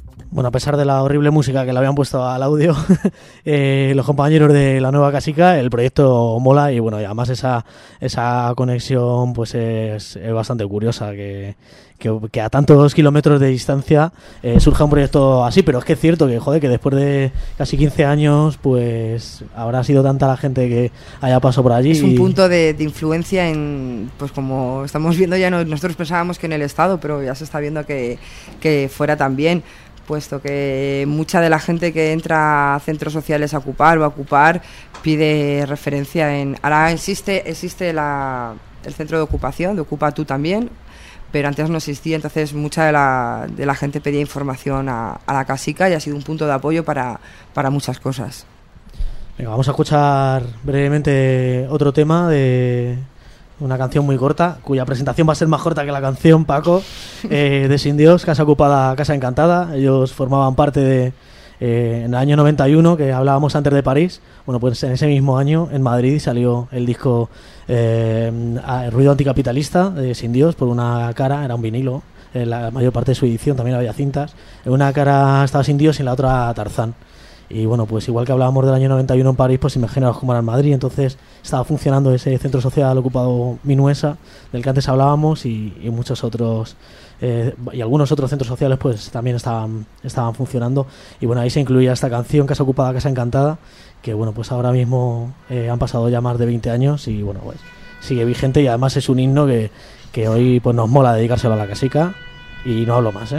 bueno, a pesar de la horrible música que le habían puesto al audio, eh, los compañeros de la nueva casica, el proyecto mola y bueno, y además esa esa conexión pues es, es bastante curiosa, que, que, que a tantos kilómetros de distancia eh, surja un proyecto así, pero es que es cierto que, joder, que después de casi quince años, pues habrá sido tanta la gente que haya pasado por allí. Es un y... punto de, de influencia en, pues como estamos viendo ya, no, nosotros pensábamos que en el Estado, pero ya se está viendo que, que fuera también, puesto que mucha de la gente que entra a centros sociales a ocupar o a ocupar pide referencia en... Ahora existe, existe la, el centro de ocupación, de Ocupa Tú también, pero antes no existía, entonces mucha de la, de la gente pedía información a, a la casica y ha sido un punto de apoyo para, para muchas cosas. Venga, vamos a escuchar brevemente otro tema de... una canción muy corta, cuya presentación va a ser más corta que la canción, Paco, eh, de Sin Dios, Casa Ocupada, Casa Encantada. Ellos formaban parte de, eh, en el año noventa y uno, que hablábamos antes de París. Bueno, pues en ese mismo año, en Madrid, salió el disco eh, Ruido Anticapitalista, de Sin Dios, por una cara, era un vinilo, en la mayor parte de su edición también había cintas. En una cara estaba Sin Dios y en la otra Tarzán. Y bueno, pues igual que hablábamos del año noventa y uno en París, pues imaginaos cómo era en Madrid. Entonces estaba funcionando ese centro social ocupado Minuesa, del que antes hablábamos, y, y muchos otros, eh, y algunos otros centros sociales pues también estaban, estaban funcionando. Y bueno, ahí se incluía esta canción, Casa Ocupada, Casa Encantada, que bueno, pues ahora mismo eh, han pasado ya más de veinte años y bueno, pues sigue vigente, y además es un himno que, que hoy pues nos mola dedicárselo a la casica. Y no hablo más, ¿eh?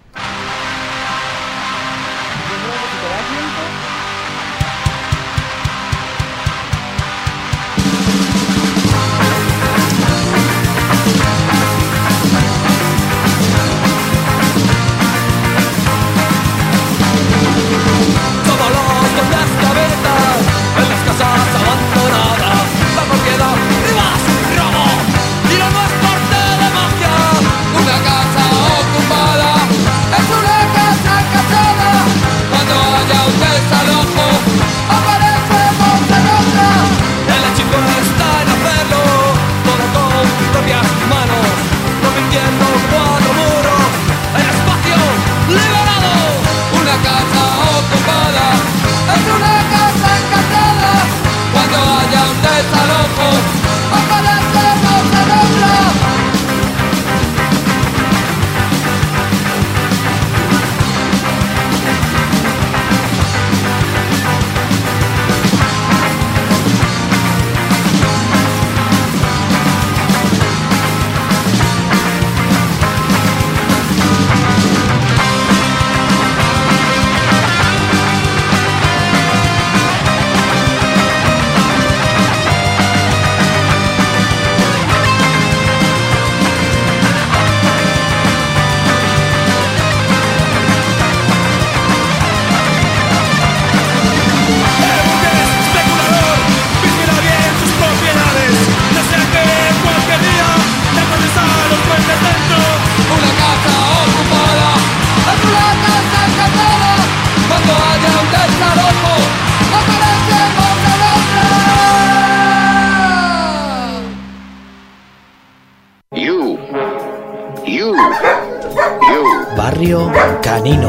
Barrio Canino.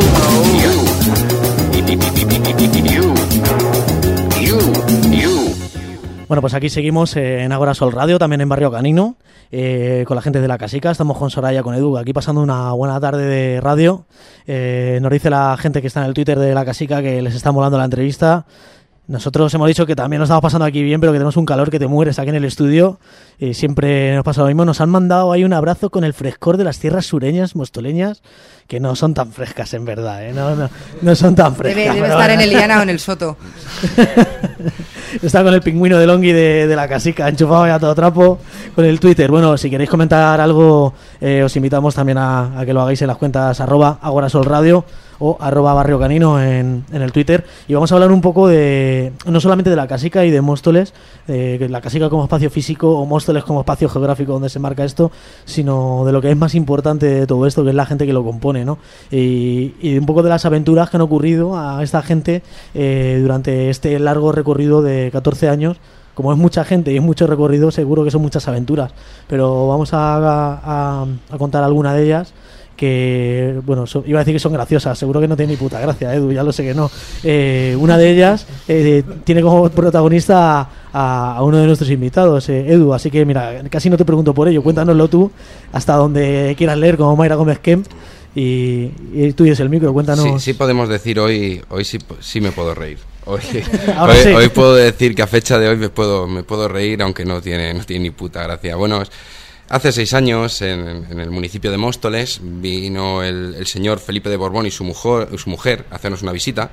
Bueno, pues aquí seguimos en Agora Sol Radio, también en Barrio Canino, eh, con la gente de la casica. Estamos con Soraya, con Edu, aquí pasando una buena tarde de radio. Eh, nos dice la gente que está en el Twitter de la casica que les está molando la entrevista. Nosotros hemos dicho que también nos estamos pasando aquí bien, pero que tenemos un calor que te mueres aquí en el estudio. Y siempre nos pasa lo mismo. Nos han mandado ahí un abrazo con el frescor de las tierras sureñas, mostoleñas, que no son tan frescas en verdad, ¿eh? No, no, no son tan frescas. Debe, debe estar bueno. En Eliana o en el Soto. Está con el pingüino de Longhi de, de la casica, enchufado ya todo trapo, con el Twitter. Bueno, si queréis comentar algo, eh, os invitamos también a, a que lo hagáis en las cuentas arroba Agorasol Radio o arroba Barrio Canino en, en el Twitter. Y vamos a hablar un poco de, no solamente de la casica y de Móstoles, eh, la casica como espacio físico o Móstoles como espacio geográfico donde se marca esto, sino de lo que es más importante de todo esto, que es la gente que lo compone, ¿no? Y, y un poco de las aventuras que han ocurrido a esta gente eh, durante este largo recorrido de catorce años. Como es mucha gente y es mucho recorrido, seguro que son muchas aventuras, pero vamos a, a, a contar alguna de ellas que, bueno, so, iba a decir que son graciosas, seguro que no tiene ni puta gracia, Edu, ya lo sé que no. Eh, una de ellas eh, tiene como protagonista a, a uno de nuestros invitados, eh, Edu, así que mira, casi no te pregunto por ello, cuéntanoslo tú, hasta donde quieras leer, como Mayra Gómez Kemp, y, y tú y es el micro, cuéntanos. Sí, sí podemos decir hoy, hoy sí, sí me puedo reír. Hoy, Ahora hoy, sí. hoy puedo decir que a fecha de hoy me puedo, me puedo reír, aunque no tiene, no tiene ni puta gracia. Bueno, hace seis años, en, en el municipio de Móstoles, vino el, el señor Felipe de Borbón y su mujer, su mujer a hacernos una visita,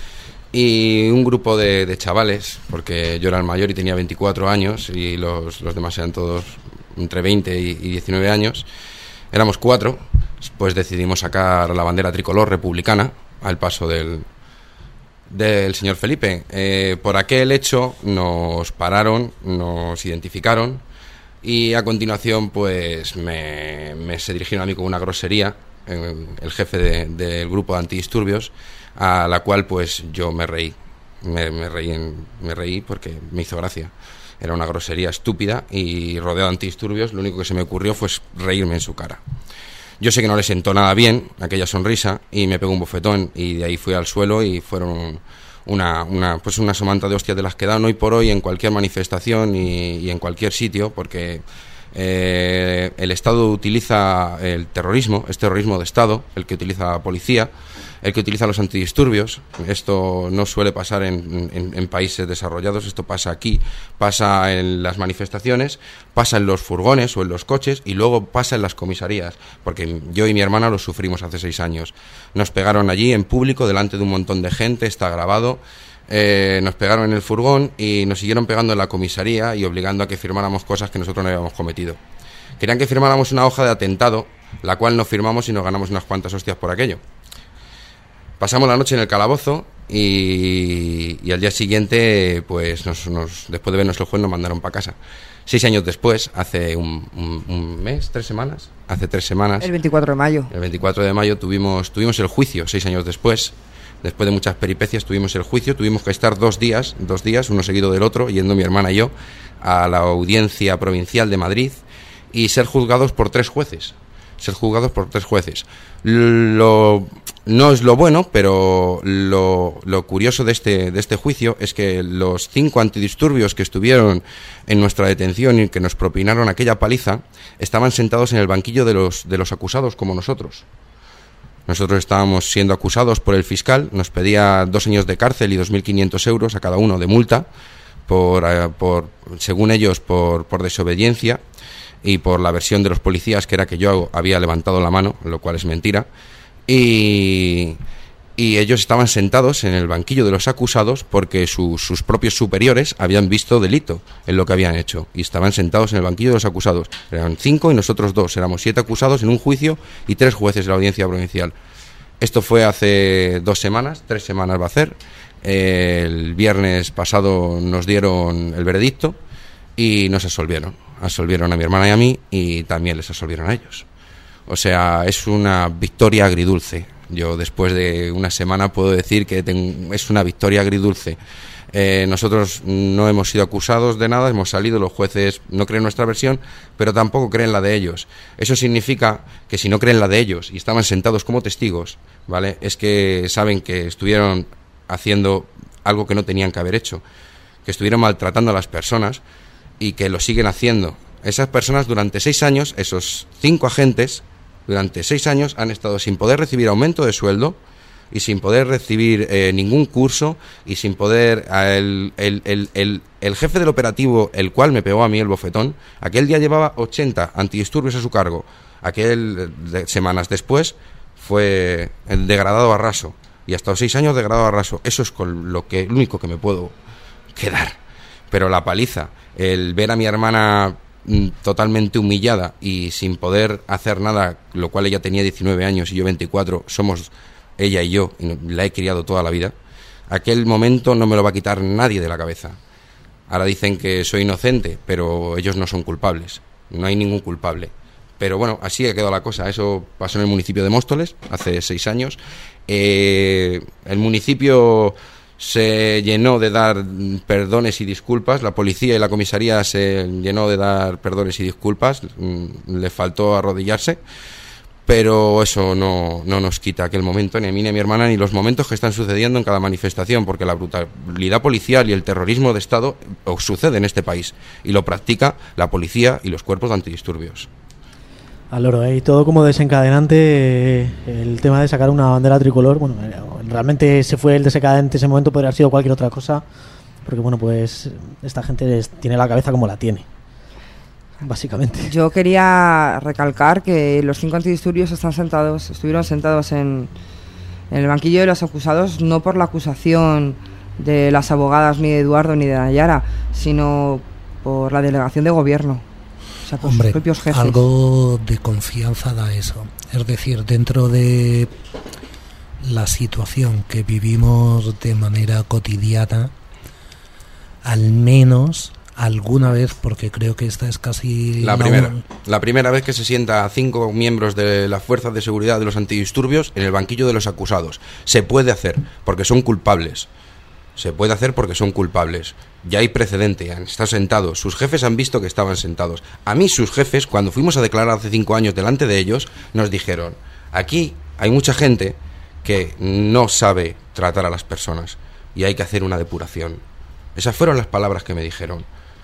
y un grupo de, de chavales, porque yo era el mayor y tenía veinticuatro años, y los, los demás eran todos entre veinte y, y diecinueve años, éramos cuatro, pues decidimos sacar la bandera tricolor republicana al paso del... del señor Felipe. Eh, por aquel hecho nos pararon, nos identificaron y a continuación pues me, me se dirigieron a mí con una grosería, el, el jefe de, del grupo de antidisturbios, a la cual pues yo me reí, me, me reí en, me reí porque me hizo gracia. Era una grosería estúpida y rodeado de antidisturbios lo único que se me ocurrió fue reírme en su cara. Yo sé que no le sentó nada bien aquella sonrisa y me pegó un bofetón y de ahí fui al suelo y fueron una, una pues una somanta de hostias de las que dan hoy por hoy en cualquier manifestación y, y en cualquier sitio, porque eh, el Estado utiliza el terrorismo, es terrorismo de Estado, el que utiliza la policía, el que utiliza los antidisturbios. Esto no suele pasar en, en, en países desarrollados, esto pasa aquí, pasa en las manifestaciones, pasa en los furgones o en los coches y luego pasa en las comisarías, porque yo y mi hermana lo sufrimos hace seis años. Nos pegaron allí en público, delante de un montón de gente, está grabado, eh, nos pegaron en el furgón y nos siguieron pegando en la comisaría y obligando a que firmáramos cosas que nosotros no habíamos cometido. Querían que firmáramos una hoja de atentado, la cual no firmamos y nos ganamos unas cuantas hostias por aquello. Pasamos la noche en el calabozo y, y al día siguiente, pues nos, nos, después de vernos el juez, nos mandaron para casa. Seis años después, hace un, un, un mes, tres semanas, hace tres semanas... El veinticuatro de mayo. El veinticuatro de mayo tuvimos, tuvimos el juicio, seis años después. Después de muchas peripecias tuvimos el juicio, tuvimos que estar dos días, dos días, uno seguido del otro, yendo mi hermana y yo, a la Audiencia Provincial de Madrid y ser juzgados por tres jueces. Ser juzgados por tres jueces. Lo... No es lo bueno, pero lo, lo curioso de este, de este juicio es que los cinco antidisturbios que estuvieron en nuestra detención y que nos propinaron aquella paliza estaban sentados en el banquillo de los, de los acusados como nosotros. Nosotros estábamos siendo acusados por el fiscal, nos pedía dos años de cárcel y dos mil quinientos euros a cada uno de multa, por, por según ellos por, por desobediencia y por la versión de los policías que era que yo había levantado la mano, lo cual es mentira. Y, y ellos estaban sentados en el banquillo de los acusados porque su, sus propios superiores habían visto delito en lo que habían hecho y estaban sentados en el banquillo de los acusados. Eran cinco y nosotros dos, éramos siete acusados en un juicio y tres jueces de la audiencia provincial. Esto fue hace dos semanas, tres semanas va a ser. El viernes pasado nos dieron el veredicto y nos absolvieron. Absolvieron a mi hermana y a mí y también les absolvieron a ellos. O sea, es una victoria agridulce. Yo después de una semana puedo decir que ten, es una victoria agridulce. Eh, nosotros no hemos sido acusados de nada, hemos salido, los jueces no creen nuestra versión, pero tampoco creen la de ellos. Eso significa que si no creen la de ellos y estaban sentados como testigos, ¿vale? Es que saben que estuvieron haciendo algo que no tenían que haber hecho, que estuvieron maltratando a las personas y que lo siguen haciendo. Esas personas durante seis años, esos cinco agentes, durante seis años han estado sin poder recibir aumento de sueldo y sin poder recibir eh, ningún curso y sin poder... El, el, el, el, el jefe del operativo, el cual me pegó a mí el bofetón, aquel día llevaba ochenta antidisturbios a su cargo. Aquel, de, semanas después, fue el degradado a raso. Y hasta seis años degradado a raso. Eso es con lo que, lo único que me puedo quedar. Pero la paliza, el ver a mi hermana totalmente humillada y sin poder hacer nada, lo cual ella tenía diecinueve años y yo veinticuatro, somos ella y yo, y la he criado toda la vida, aquel momento no me lo va a quitar nadie de la cabeza. Ahora dicen que soy inocente, pero ellos no son culpables, no hay ningún culpable. Pero bueno, así ha quedado la cosa. Eso pasó en el municipio de Móstoles hace seis años. Eh, el municipio se llenó de dar perdones y disculpas, la policía y la comisaría se llenó de dar perdones y disculpas, le faltó arrodillarse, pero eso no, no nos quita aquel momento, ni a mí ni a mi hermana, ni los momentos que están sucediendo en cada manifestación, porque la brutalidad policial y el terrorismo de Estado sucede en este país, y lo practica la policía y los cuerpos de antidisturbios. Al loro, ¿eh? Y todo como desencadenante, eh, el tema de sacar una bandera tricolor, bueno, eh, realmente ese fue el desencadenante, ese momento podría haber sido cualquier otra cosa, porque bueno, pues esta gente es, tiene la cabeza como la tiene, básicamente. Yo quería recalcar que los cinco antidisturbios están sentados, estuvieron sentados en, en el banquillo de los acusados, no por la acusación de las abogadas ni de Eduardo ni de Nayara, sino por la delegación de gobierno. O sea, por Hombre, sus propios jefes. Algo de confianza da eso. Es decir, dentro de la situación que vivimos de manera cotidiana, al menos alguna vez, porque creo que esta es casi la, la primera un... la primera vez que se sienta a cinco miembros de las fuerzas de seguridad de los antidisturbios en el banquillo de los acusados. Se puede hacer, porque son culpables. Se puede hacer porque son culpables. Ya hay precedente, han estado sentados. Sus jefes han visto que estaban sentados. A mí sus jefes, cuando fuimos a declarar hace cinco años delante de ellos, nos dijeron: aquí hay mucha gente que no sabe tratar a las personas y hay que hacer una depuración. Esas fueron las palabras que me dijeron.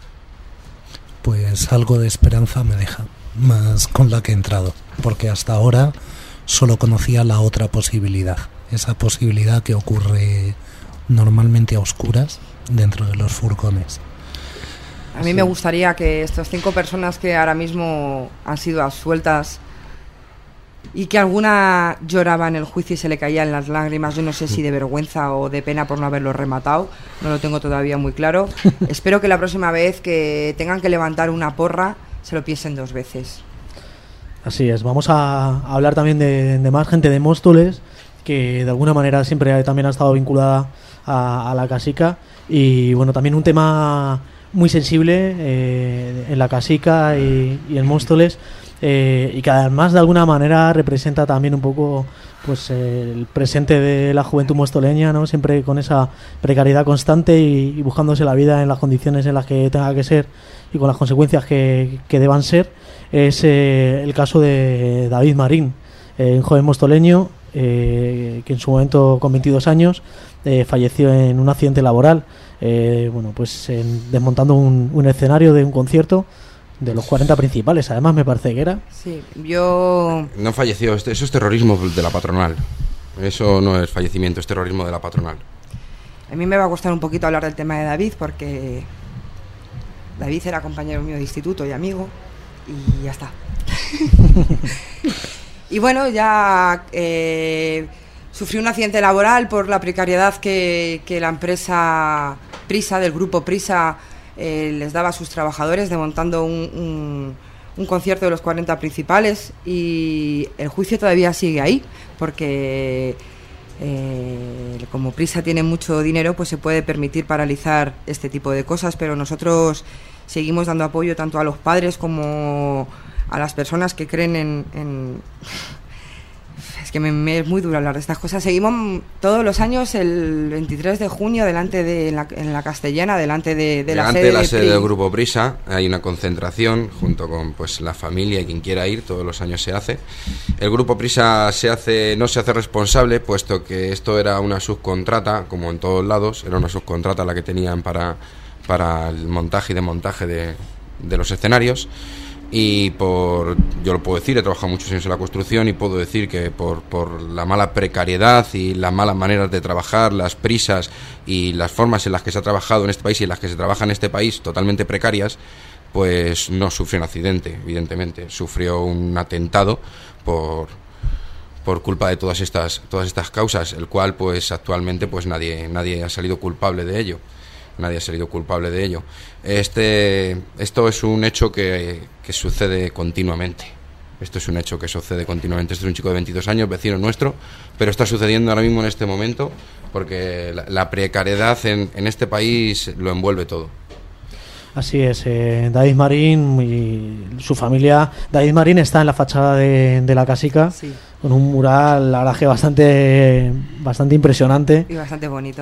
Pues algo de esperanza me deja, más con la que he entrado, porque hasta ahora solo conocía la otra posibilidad, esa posibilidad que ocurre normalmente a oscuras dentro de los furgones. A mí me gustaría que estas cinco personas que ahora mismo han sido absueltas y que alguna lloraba en el juicio y se le caían las lágrimas, yo no sé si de vergüenza o de pena por no haberlo rematado, no lo tengo todavía muy claro. Espero que la próxima vez que tengan que levantar una porra se lo piensen dos veces. Así es, vamos a hablar también de, de más gente de Móstoles, que de alguna manera siempre también ha estado vinculada a, a la casica, y bueno, también un tema muy sensible eh, en la casica y, y en Móstoles, eh, y que además de alguna manera representa también un poco pues el presente de la juventud mostoleña, ¿no? Siempre con esa precariedad constante y, y buscándose la vida en las condiciones en las que tenga que ser y con las consecuencias que, que deban ser. Es eh, el caso de David Marín, eh, un joven mostoleño eh, que en su momento, con veintidós años, eh, falleció en un accidente laboral, eh, bueno, pues en, desmontando un, un escenario de un concierto de los cuarenta principales, además me parece que era. Sí, yo... No falleció, eso es terrorismo de la patronal. Eso no es fallecimiento, es terrorismo de la patronal. A mí me va a costar un poquito hablar del tema de David, porque David era compañero mío de instituto y amigo, y ya está. Y bueno, ya eh, sufrí un accidente laboral por la precariedad que, que la empresa Prisa, del grupo Prisa, eh, les daba a sus trabajadores, desmontando un, un, un concierto de los cuarenta principales, y el juicio todavía sigue ahí, porque eh, como Prisa tiene mucho dinero, pues se puede permitir paralizar este tipo de cosas, pero nosotros seguimos dando apoyo tanto a los padres como a las personas que creen en... en es que me, me es muy duro hablar de estas cosas. Seguimos todos los años el veintitrés de junio delante de en la, en la Castellana, delante de, de la delante sede, de la de sede P R I. del Grupo Prisa hay una concentración junto con pues la familia y quien quiera ir, todos los años se hace. El Grupo Prisa se hace no se hace responsable, puesto que esto era una subcontrata, como en todos lados, era una subcontrata la que tenían para, para el montaje y desmontaje de, de los escenarios. Y por, yo lo puedo decir, he trabajado muchos años en la construcción y puedo decir que por, por la mala precariedad y las malas maneras de trabajar, las prisas y las formas en las que se ha trabajado en este país y en las que se trabaja en este país, totalmente precarias, pues no sufrió un accidente, evidentemente, sufrió un atentado por, por culpa de todas estas, todas estas causas, el cual pues actualmente pues nadie, nadie ha salido culpable de ello. Nadie ha salido culpable de ello. Este, esto es un hecho que, que sucede continuamente. Esto es un hecho que sucede continuamente. Este es un chico de veintidós años, vecino nuestro, pero está sucediendo ahora mismo en este momento porque la, la precariedad en, en este país lo envuelve todo. Así es, eh, David Marín y su familia. David Marín está en la fachada de, de la casica, sí, con un mural, la verdad que bastante, bastante impresionante. Y bastante bonito.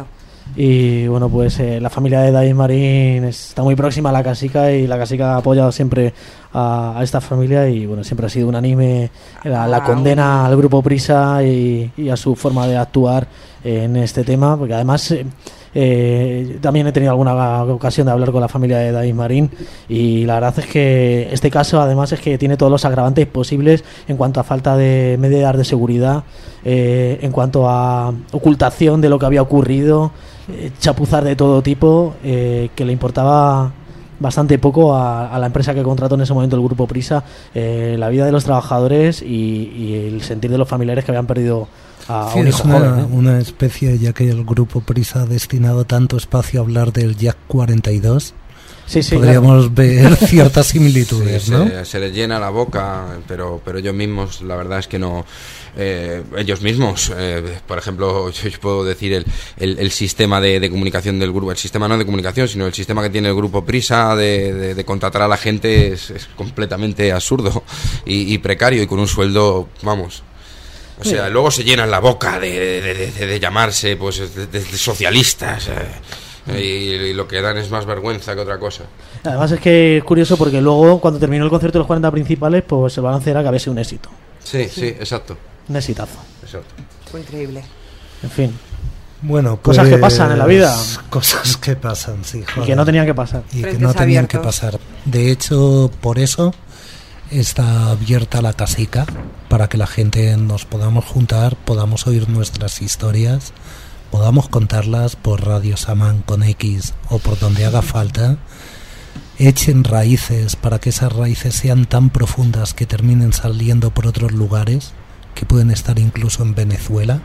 Y bueno, pues eh, la familia de David Marín está muy próxima a la Casica y la Casica ha apoyado siempre a, a esta familia y bueno, siempre ha sido unánime la, la condena al grupo Prisa y, y a su forma de actuar en este tema, porque además eh, eh, también he tenido alguna ocasión de hablar con la familia de David Marín y la verdad es que este caso además es que tiene todos los agravantes posibles en cuanto a falta de medidas de seguridad, eh, en cuanto a ocultación de lo que había ocurrido, eh, chapuzar de todo tipo, eh, que le importaba bastante poco a, a la empresa que contrató en ese momento el grupo Prisa, eh, la vida de los trabajadores y, y el sentir de los familiares que habían perdido a, sí, a un hijo es una, joven, ¿eh? una especie, ya que el grupo Prisa ha destinado tanto espacio a hablar del Jack cuarenta y dos, sí, sí, podríamos claro. ver ciertas similitudes, sí, ¿no? Se, se les llena la boca, pero, pero ellos mismos, la verdad es que no... Eh, ellos mismos, eh, por ejemplo, yo, yo puedo decir el, el, el sistema de, de comunicación del grupo, el sistema no de comunicación, sino el sistema que tiene el grupo Prisa de, de, de contratar a la gente es, es completamente absurdo y, y precario y con un sueldo, vamos... O sea, sí. Luego se llenan la boca de, de, de, de, de llamarse pues de, de, de socialistas eh, y, y lo que dan es más vergüenza que otra cosa. Además es que es curioso porque luego cuando terminó el concierto de los cuarenta principales, pues el balance era que había sido un éxito. Sí, sí, sí, exacto. Un exitazo. Exacto. Fue increíble. En fin. Bueno, pues, cosas que pasan en la vida. Cosas que pasan, sí. Joder. Y que no tenían que pasar. Y Frentes que no tenían abiertos. que pasar. De hecho, por eso está abierta la Casica, para que la gente nos podamos juntar, podamos oír nuestras historias, podamos contarlas por Radio Samán con X o por donde haga falta. Echen raíces para que esas raíces sean tan profundas que terminen saliendo por otros lugares, que pueden estar incluso en Venezuela,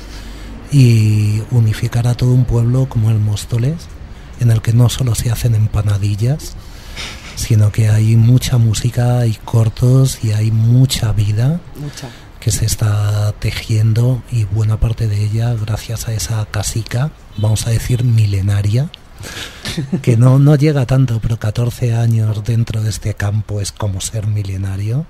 y unificar a todo un pueblo como el Móstoles, en el que no solo se hacen empanadillas, sino que hay mucha música, hay cortos y hay mucha vida mucha. que se está tejiendo, y buena parte de ella gracias a esa casica, vamos a decir milenaria, que no, no llega tanto, pero catorce años dentro de este campo es como ser milenario.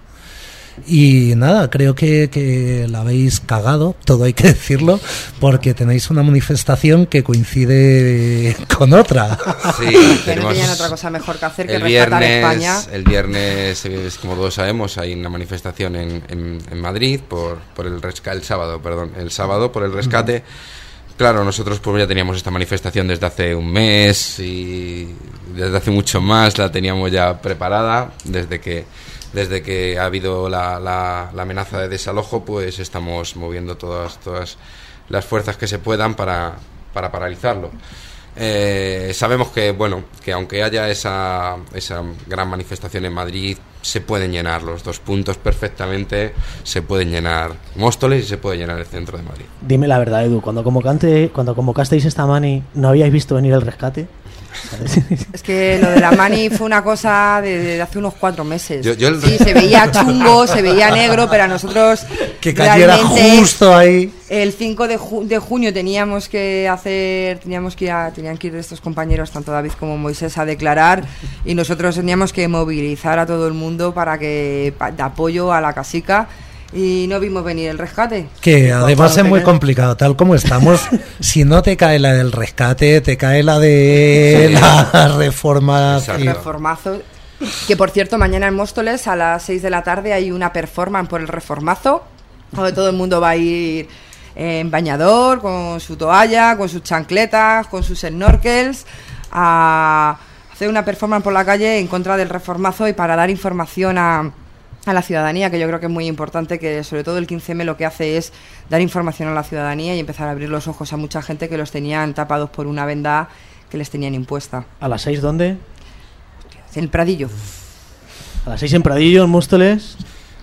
Y nada, creo que, que la habéis cagado, todo hay que decirlo, porque tenéis una manifestación que coincide con otra. Sí, que no tenían otra cosa mejor que hacer que rescatar España. El viernes, como todos sabemos, hay una manifestación en, en, en Madrid por, por el rescate, el sábado, perdón, el sábado por el rescate. Uh-huh. Claro, nosotros pues ya teníamos esta manifestación desde hace un mes y desde hace mucho más la teníamos ya preparada, desde que desde que ha habido la, la, la amenaza de desalojo, pues estamos moviendo todas todas las fuerzas que se puedan para, para paralizarlo. Eh, sabemos que bueno que aunque haya esa esa gran manifestación en Madrid, se pueden llenar los dos puntos perfectamente, se pueden llenar Móstoles y se puede llenar el centro de Madrid. Dime la verdad, Edu, cuando convocante, cuando convocasteis esta mani, ¿no habíais visto venir el rescate? Es que lo de la mani fue una cosa de, de hace unos cuatro meses. Yo, yo el... Sí, se veía chungo, se veía negro, pero a nosotros que cayera justo ahí. El cinco de, ju- de junio teníamos que hacer, teníamos que ir a, tenían que ir estos compañeros, tanto David como Moisés, a declarar, y nosotros teníamos que movilizar a todo el mundo para que pa, de apoyo a la casica. Y no vimos venir el rescate. Que además es muy complicado, tal como estamos. Si no te cae la del rescate, te cae la de la reforma. El reformazo. Que por cierto, mañana en Móstoles a las seis de la tarde hay una performance por el reformazo, donde todo el mundo va a ir en bañador, con su toalla, con sus chancletas, con sus snorkels, a hacer una performance por la calle en contra del reformazo y para dar información a a la ciudadanía, que yo creo que es muy importante, que sobre todo el quince eme lo que hace es dar información a la ciudadanía y empezar a abrir los ojos a mucha gente que los tenían tapados por una venda que les tenían impuesta. ¿A las seis dónde? En el Pradillo. A las seis en Pradillo, en Móstoles.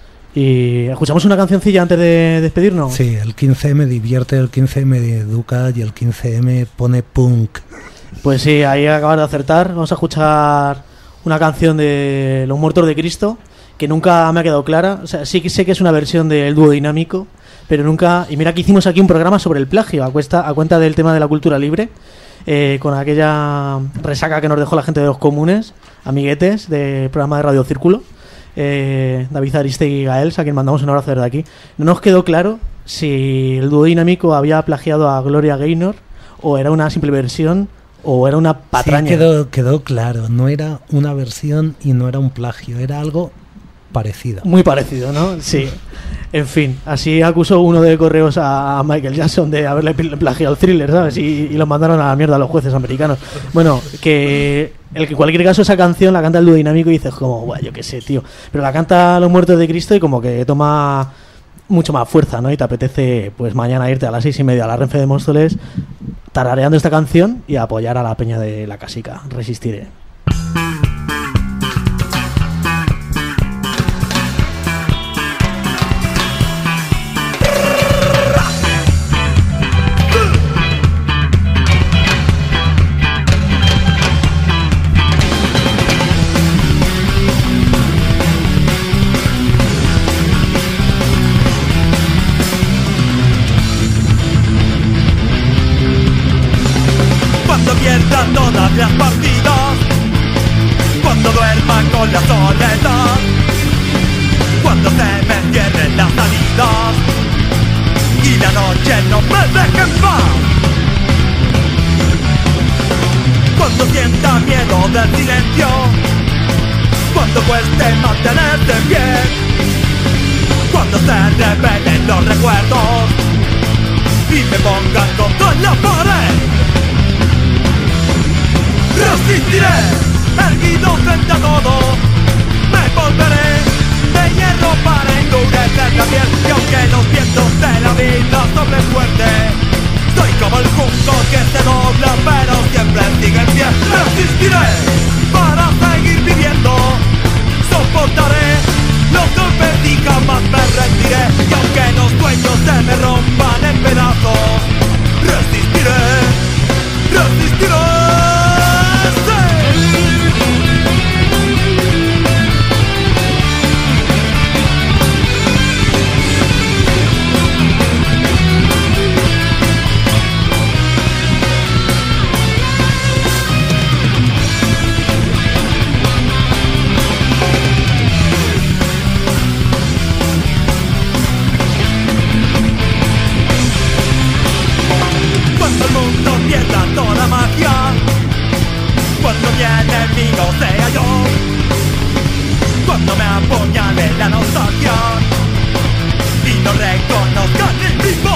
Y escuchamos una cancioncilla antes de despedirnos. Sí, el quince eme divierte, el quince eme educa y el quince eme pone punk. Pues sí, ahí acabas de acertar. Vamos a escuchar una canción de Los Muertos de Cristo, que nunca me ha quedado clara. O sea, sí que sé que es una versión del dúo dinámico, pero nunca... Y mira que hicimos aquí un programa sobre el plagio, a, cuesta, a cuenta del tema de la cultura libre, eh, con aquella resaca que nos dejó la gente de los comunes, amiguetes, del programa de Radio Círculo, eh, David Aristegui y Gaels, a quien mandamos un abrazo desde aquí. No nos quedó claro si el dúo dinámico había plagiado a Gloria Gaynor o era una simple versión o era una patraña. Sí, quedó, quedó claro, no era una versión y no era un plagio, era algo parecido. Muy parecido, ¿no? Sí. En fin, así acusó uno de correos a Michael Jackson de haberle plagiado el Thriller, ¿sabes? Y, y lo mandaron a la mierda a los jueces americanos. Bueno, que el que en cualquier caso esa canción la canta el dúo dinámico y dices como, bueno, yo qué sé, tío. Pero la canta Los Muertos de Cristo y como que toma mucho más fuerza, ¿no? Y te apetece pues mañana irte a las seis y media a la Renfe de Móstoles tarareando esta canción y apoyar a la peña de la Casica. Resistiré. Pierdan todas las partidas, cuando duerman con la soledad, cuando se me cierren las salidas y la noche no me deje en paz, cuando sienta miedo del silencio, cuando cueste mantenerse en pie, cuando se revelen los recuerdos y me pongan contra la pared. Resistiré, erguido frente a todo, me volveré de hierro para endurecer la piel. Y aunque los vientos de la vida soplen fuerte, soy como el junco que se dobla pero siempre sigue en pie. Resistiré para seguir viviendo, soportaré los golpes y jamás me rendiré. Y aunque los sueños se me rompan en pedazos, resistiré, resistiré. Cuando el mundo pierda toda magia, cuando mi enemigo sea yo, cuando me apuñale la nostalgia y no reconozcan el mismo,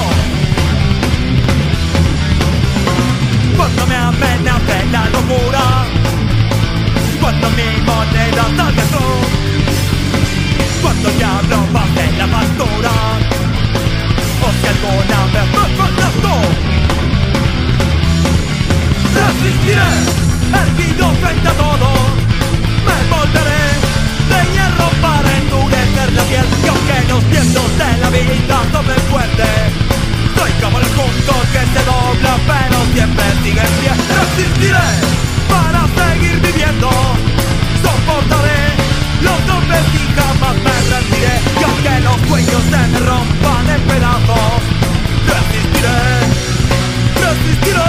cuando me amenace la locura, cuando mi moneda salga en cruz, cuando el diablo pase la factura, o si alguna vez me faltas tú, resistiré, erguido frente a todo, me volveré de hierro para endurecer la piel. Y aunque los vientos de la vida soplen fuerte, soy como el junco que se dobla pero siempre sigue en pie. Resistiré para seguir viviendo, soportaré los golpes y jamás me rendiré. Y aunque los sueños se me rompan en pedazos, resistiré, resistiré.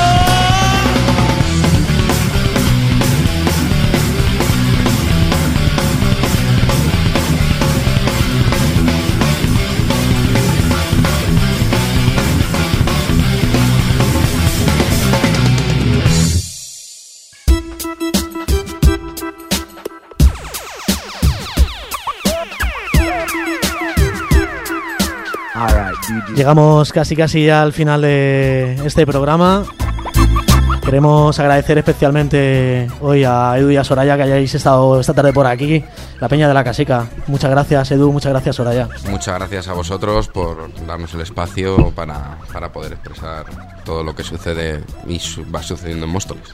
Llegamos casi casi ya al final de este programa. Queremos agradecer especialmente hoy a Edu y a Soraya que hayáis estado esta tarde por aquí, la peña de la Casica. Muchas gracias, Edu, muchas gracias, Soraya. Muchas gracias a vosotros por darnos el espacio para, para poder expresar todo lo que sucede y su, va sucediendo en Móstoles.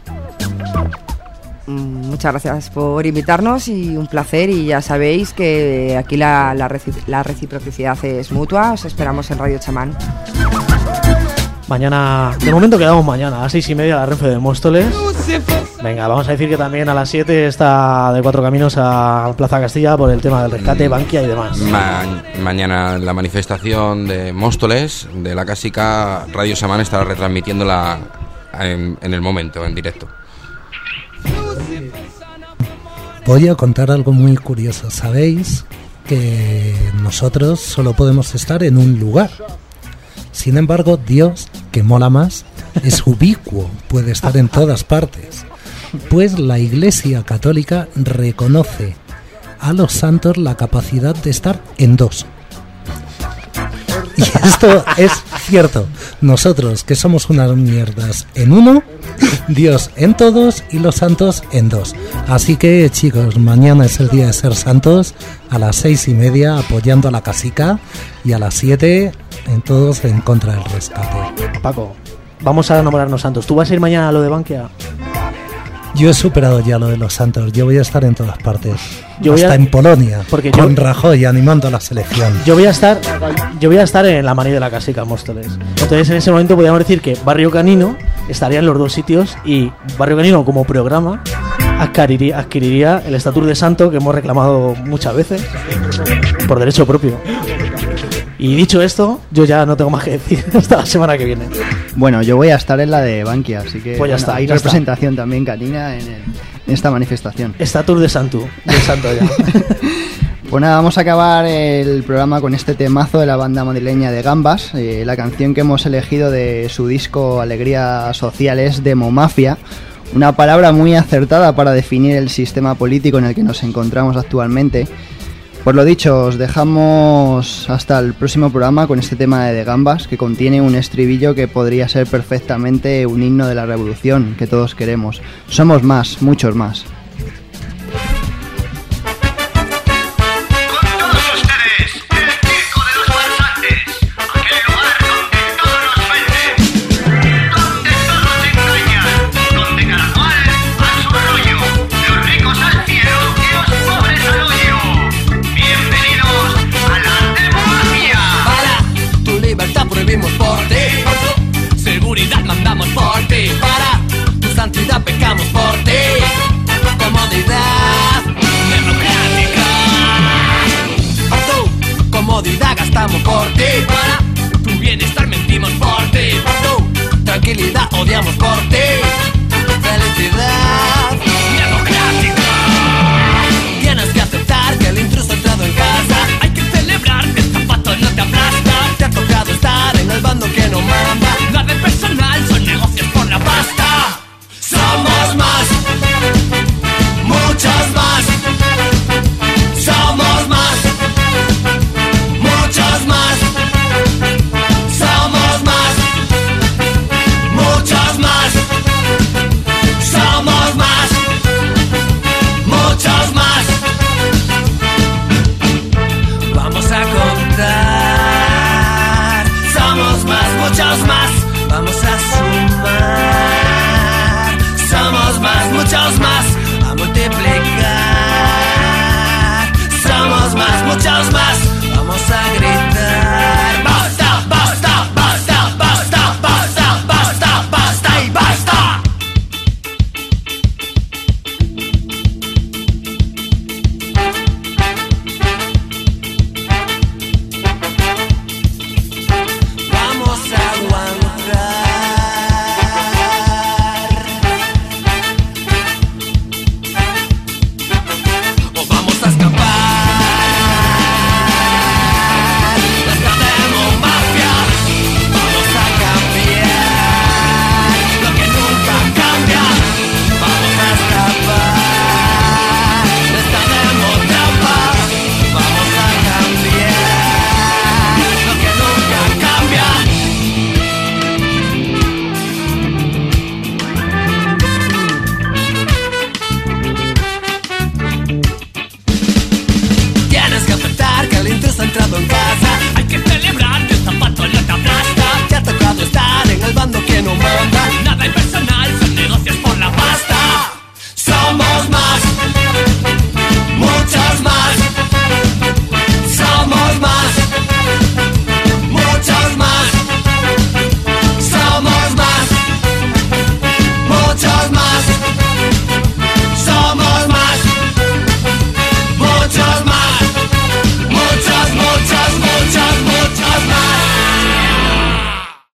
Muchas gracias por invitarnos y un placer, y ya sabéis que aquí la, la, reci- la reciprocidad es mutua. Os esperamos en Radio Chamán. Mañana, de momento quedamos mañana a las seis y media a la Renfe de Móstoles. Venga, vamos a decir que también a las siete está de Cuatro Caminos a Plaza Castilla por el tema del rescate, Bankia y demás. Ma- mañana la manifestación de Móstoles, de la Casica, Radio Chamán estará retransmitiéndola en, en el momento, en directo. Voy a contar algo muy curioso. Sabéis que nosotros solo podemos estar en un lugar. Sin embargo, Dios que mola más, es ubicuo, puede estar en todas partes. Pues la Iglesia Católica reconoce a los santos la capacidad de estar en dos. Y esto es cierto. Nosotros, que somos unas mierdas en uno, Dios en todos y los santos en dos. Así que, chicos, mañana es el día de ser santos, a las seis y media apoyando a la casica y a las siete en todos en contra del rescate. Paco, vamos a nombrarnos santos. ¿Tú vas a ir mañana a lo de Bankia? Yo he superado ya lo de los santos. Yo voy a estar en todas partes. Yo hasta voy a... en Polonia, porque con yo... Rajoy animando a la selección. Yo voy a estar yo voy a estar en la manía de la casica, Móstoles. Entonces en ese momento podríamos decir que Barrio Canino estaría en los dos sitios y Barrio Canino como programa adquiriría, adquiriría el estatus de santo que hemos reclamado muchas veces por derecho propio. Y dicho esto, yo ya no tengo más que decir hasta la semana que viene. Bueno, yo voy a estar en la de Bankia, así que pues ya bueno, está, hay ya representación está. También canina en, el, en esta manifestación. Estatus de santo, de santo ya. Pues nada, vamos a acabar el programa con este temazo de la banda madrileña de Gambas. Eh, la canción que hemos elegido de su disco Alegría Social es Demomafia, una palabra muy acertada para definir el sistema político en el que nos encontramos actualmente. Por lo dicho, os dejamos hasta el próximo programa con este tema de The Gambas, que contiene un estribillo que podría ser perfectamente un himno de la revolución que todos queremos. Somos más, muchos más. Pecamos por ti, comodidad democrática. Por tu comodidad gastamos por ti.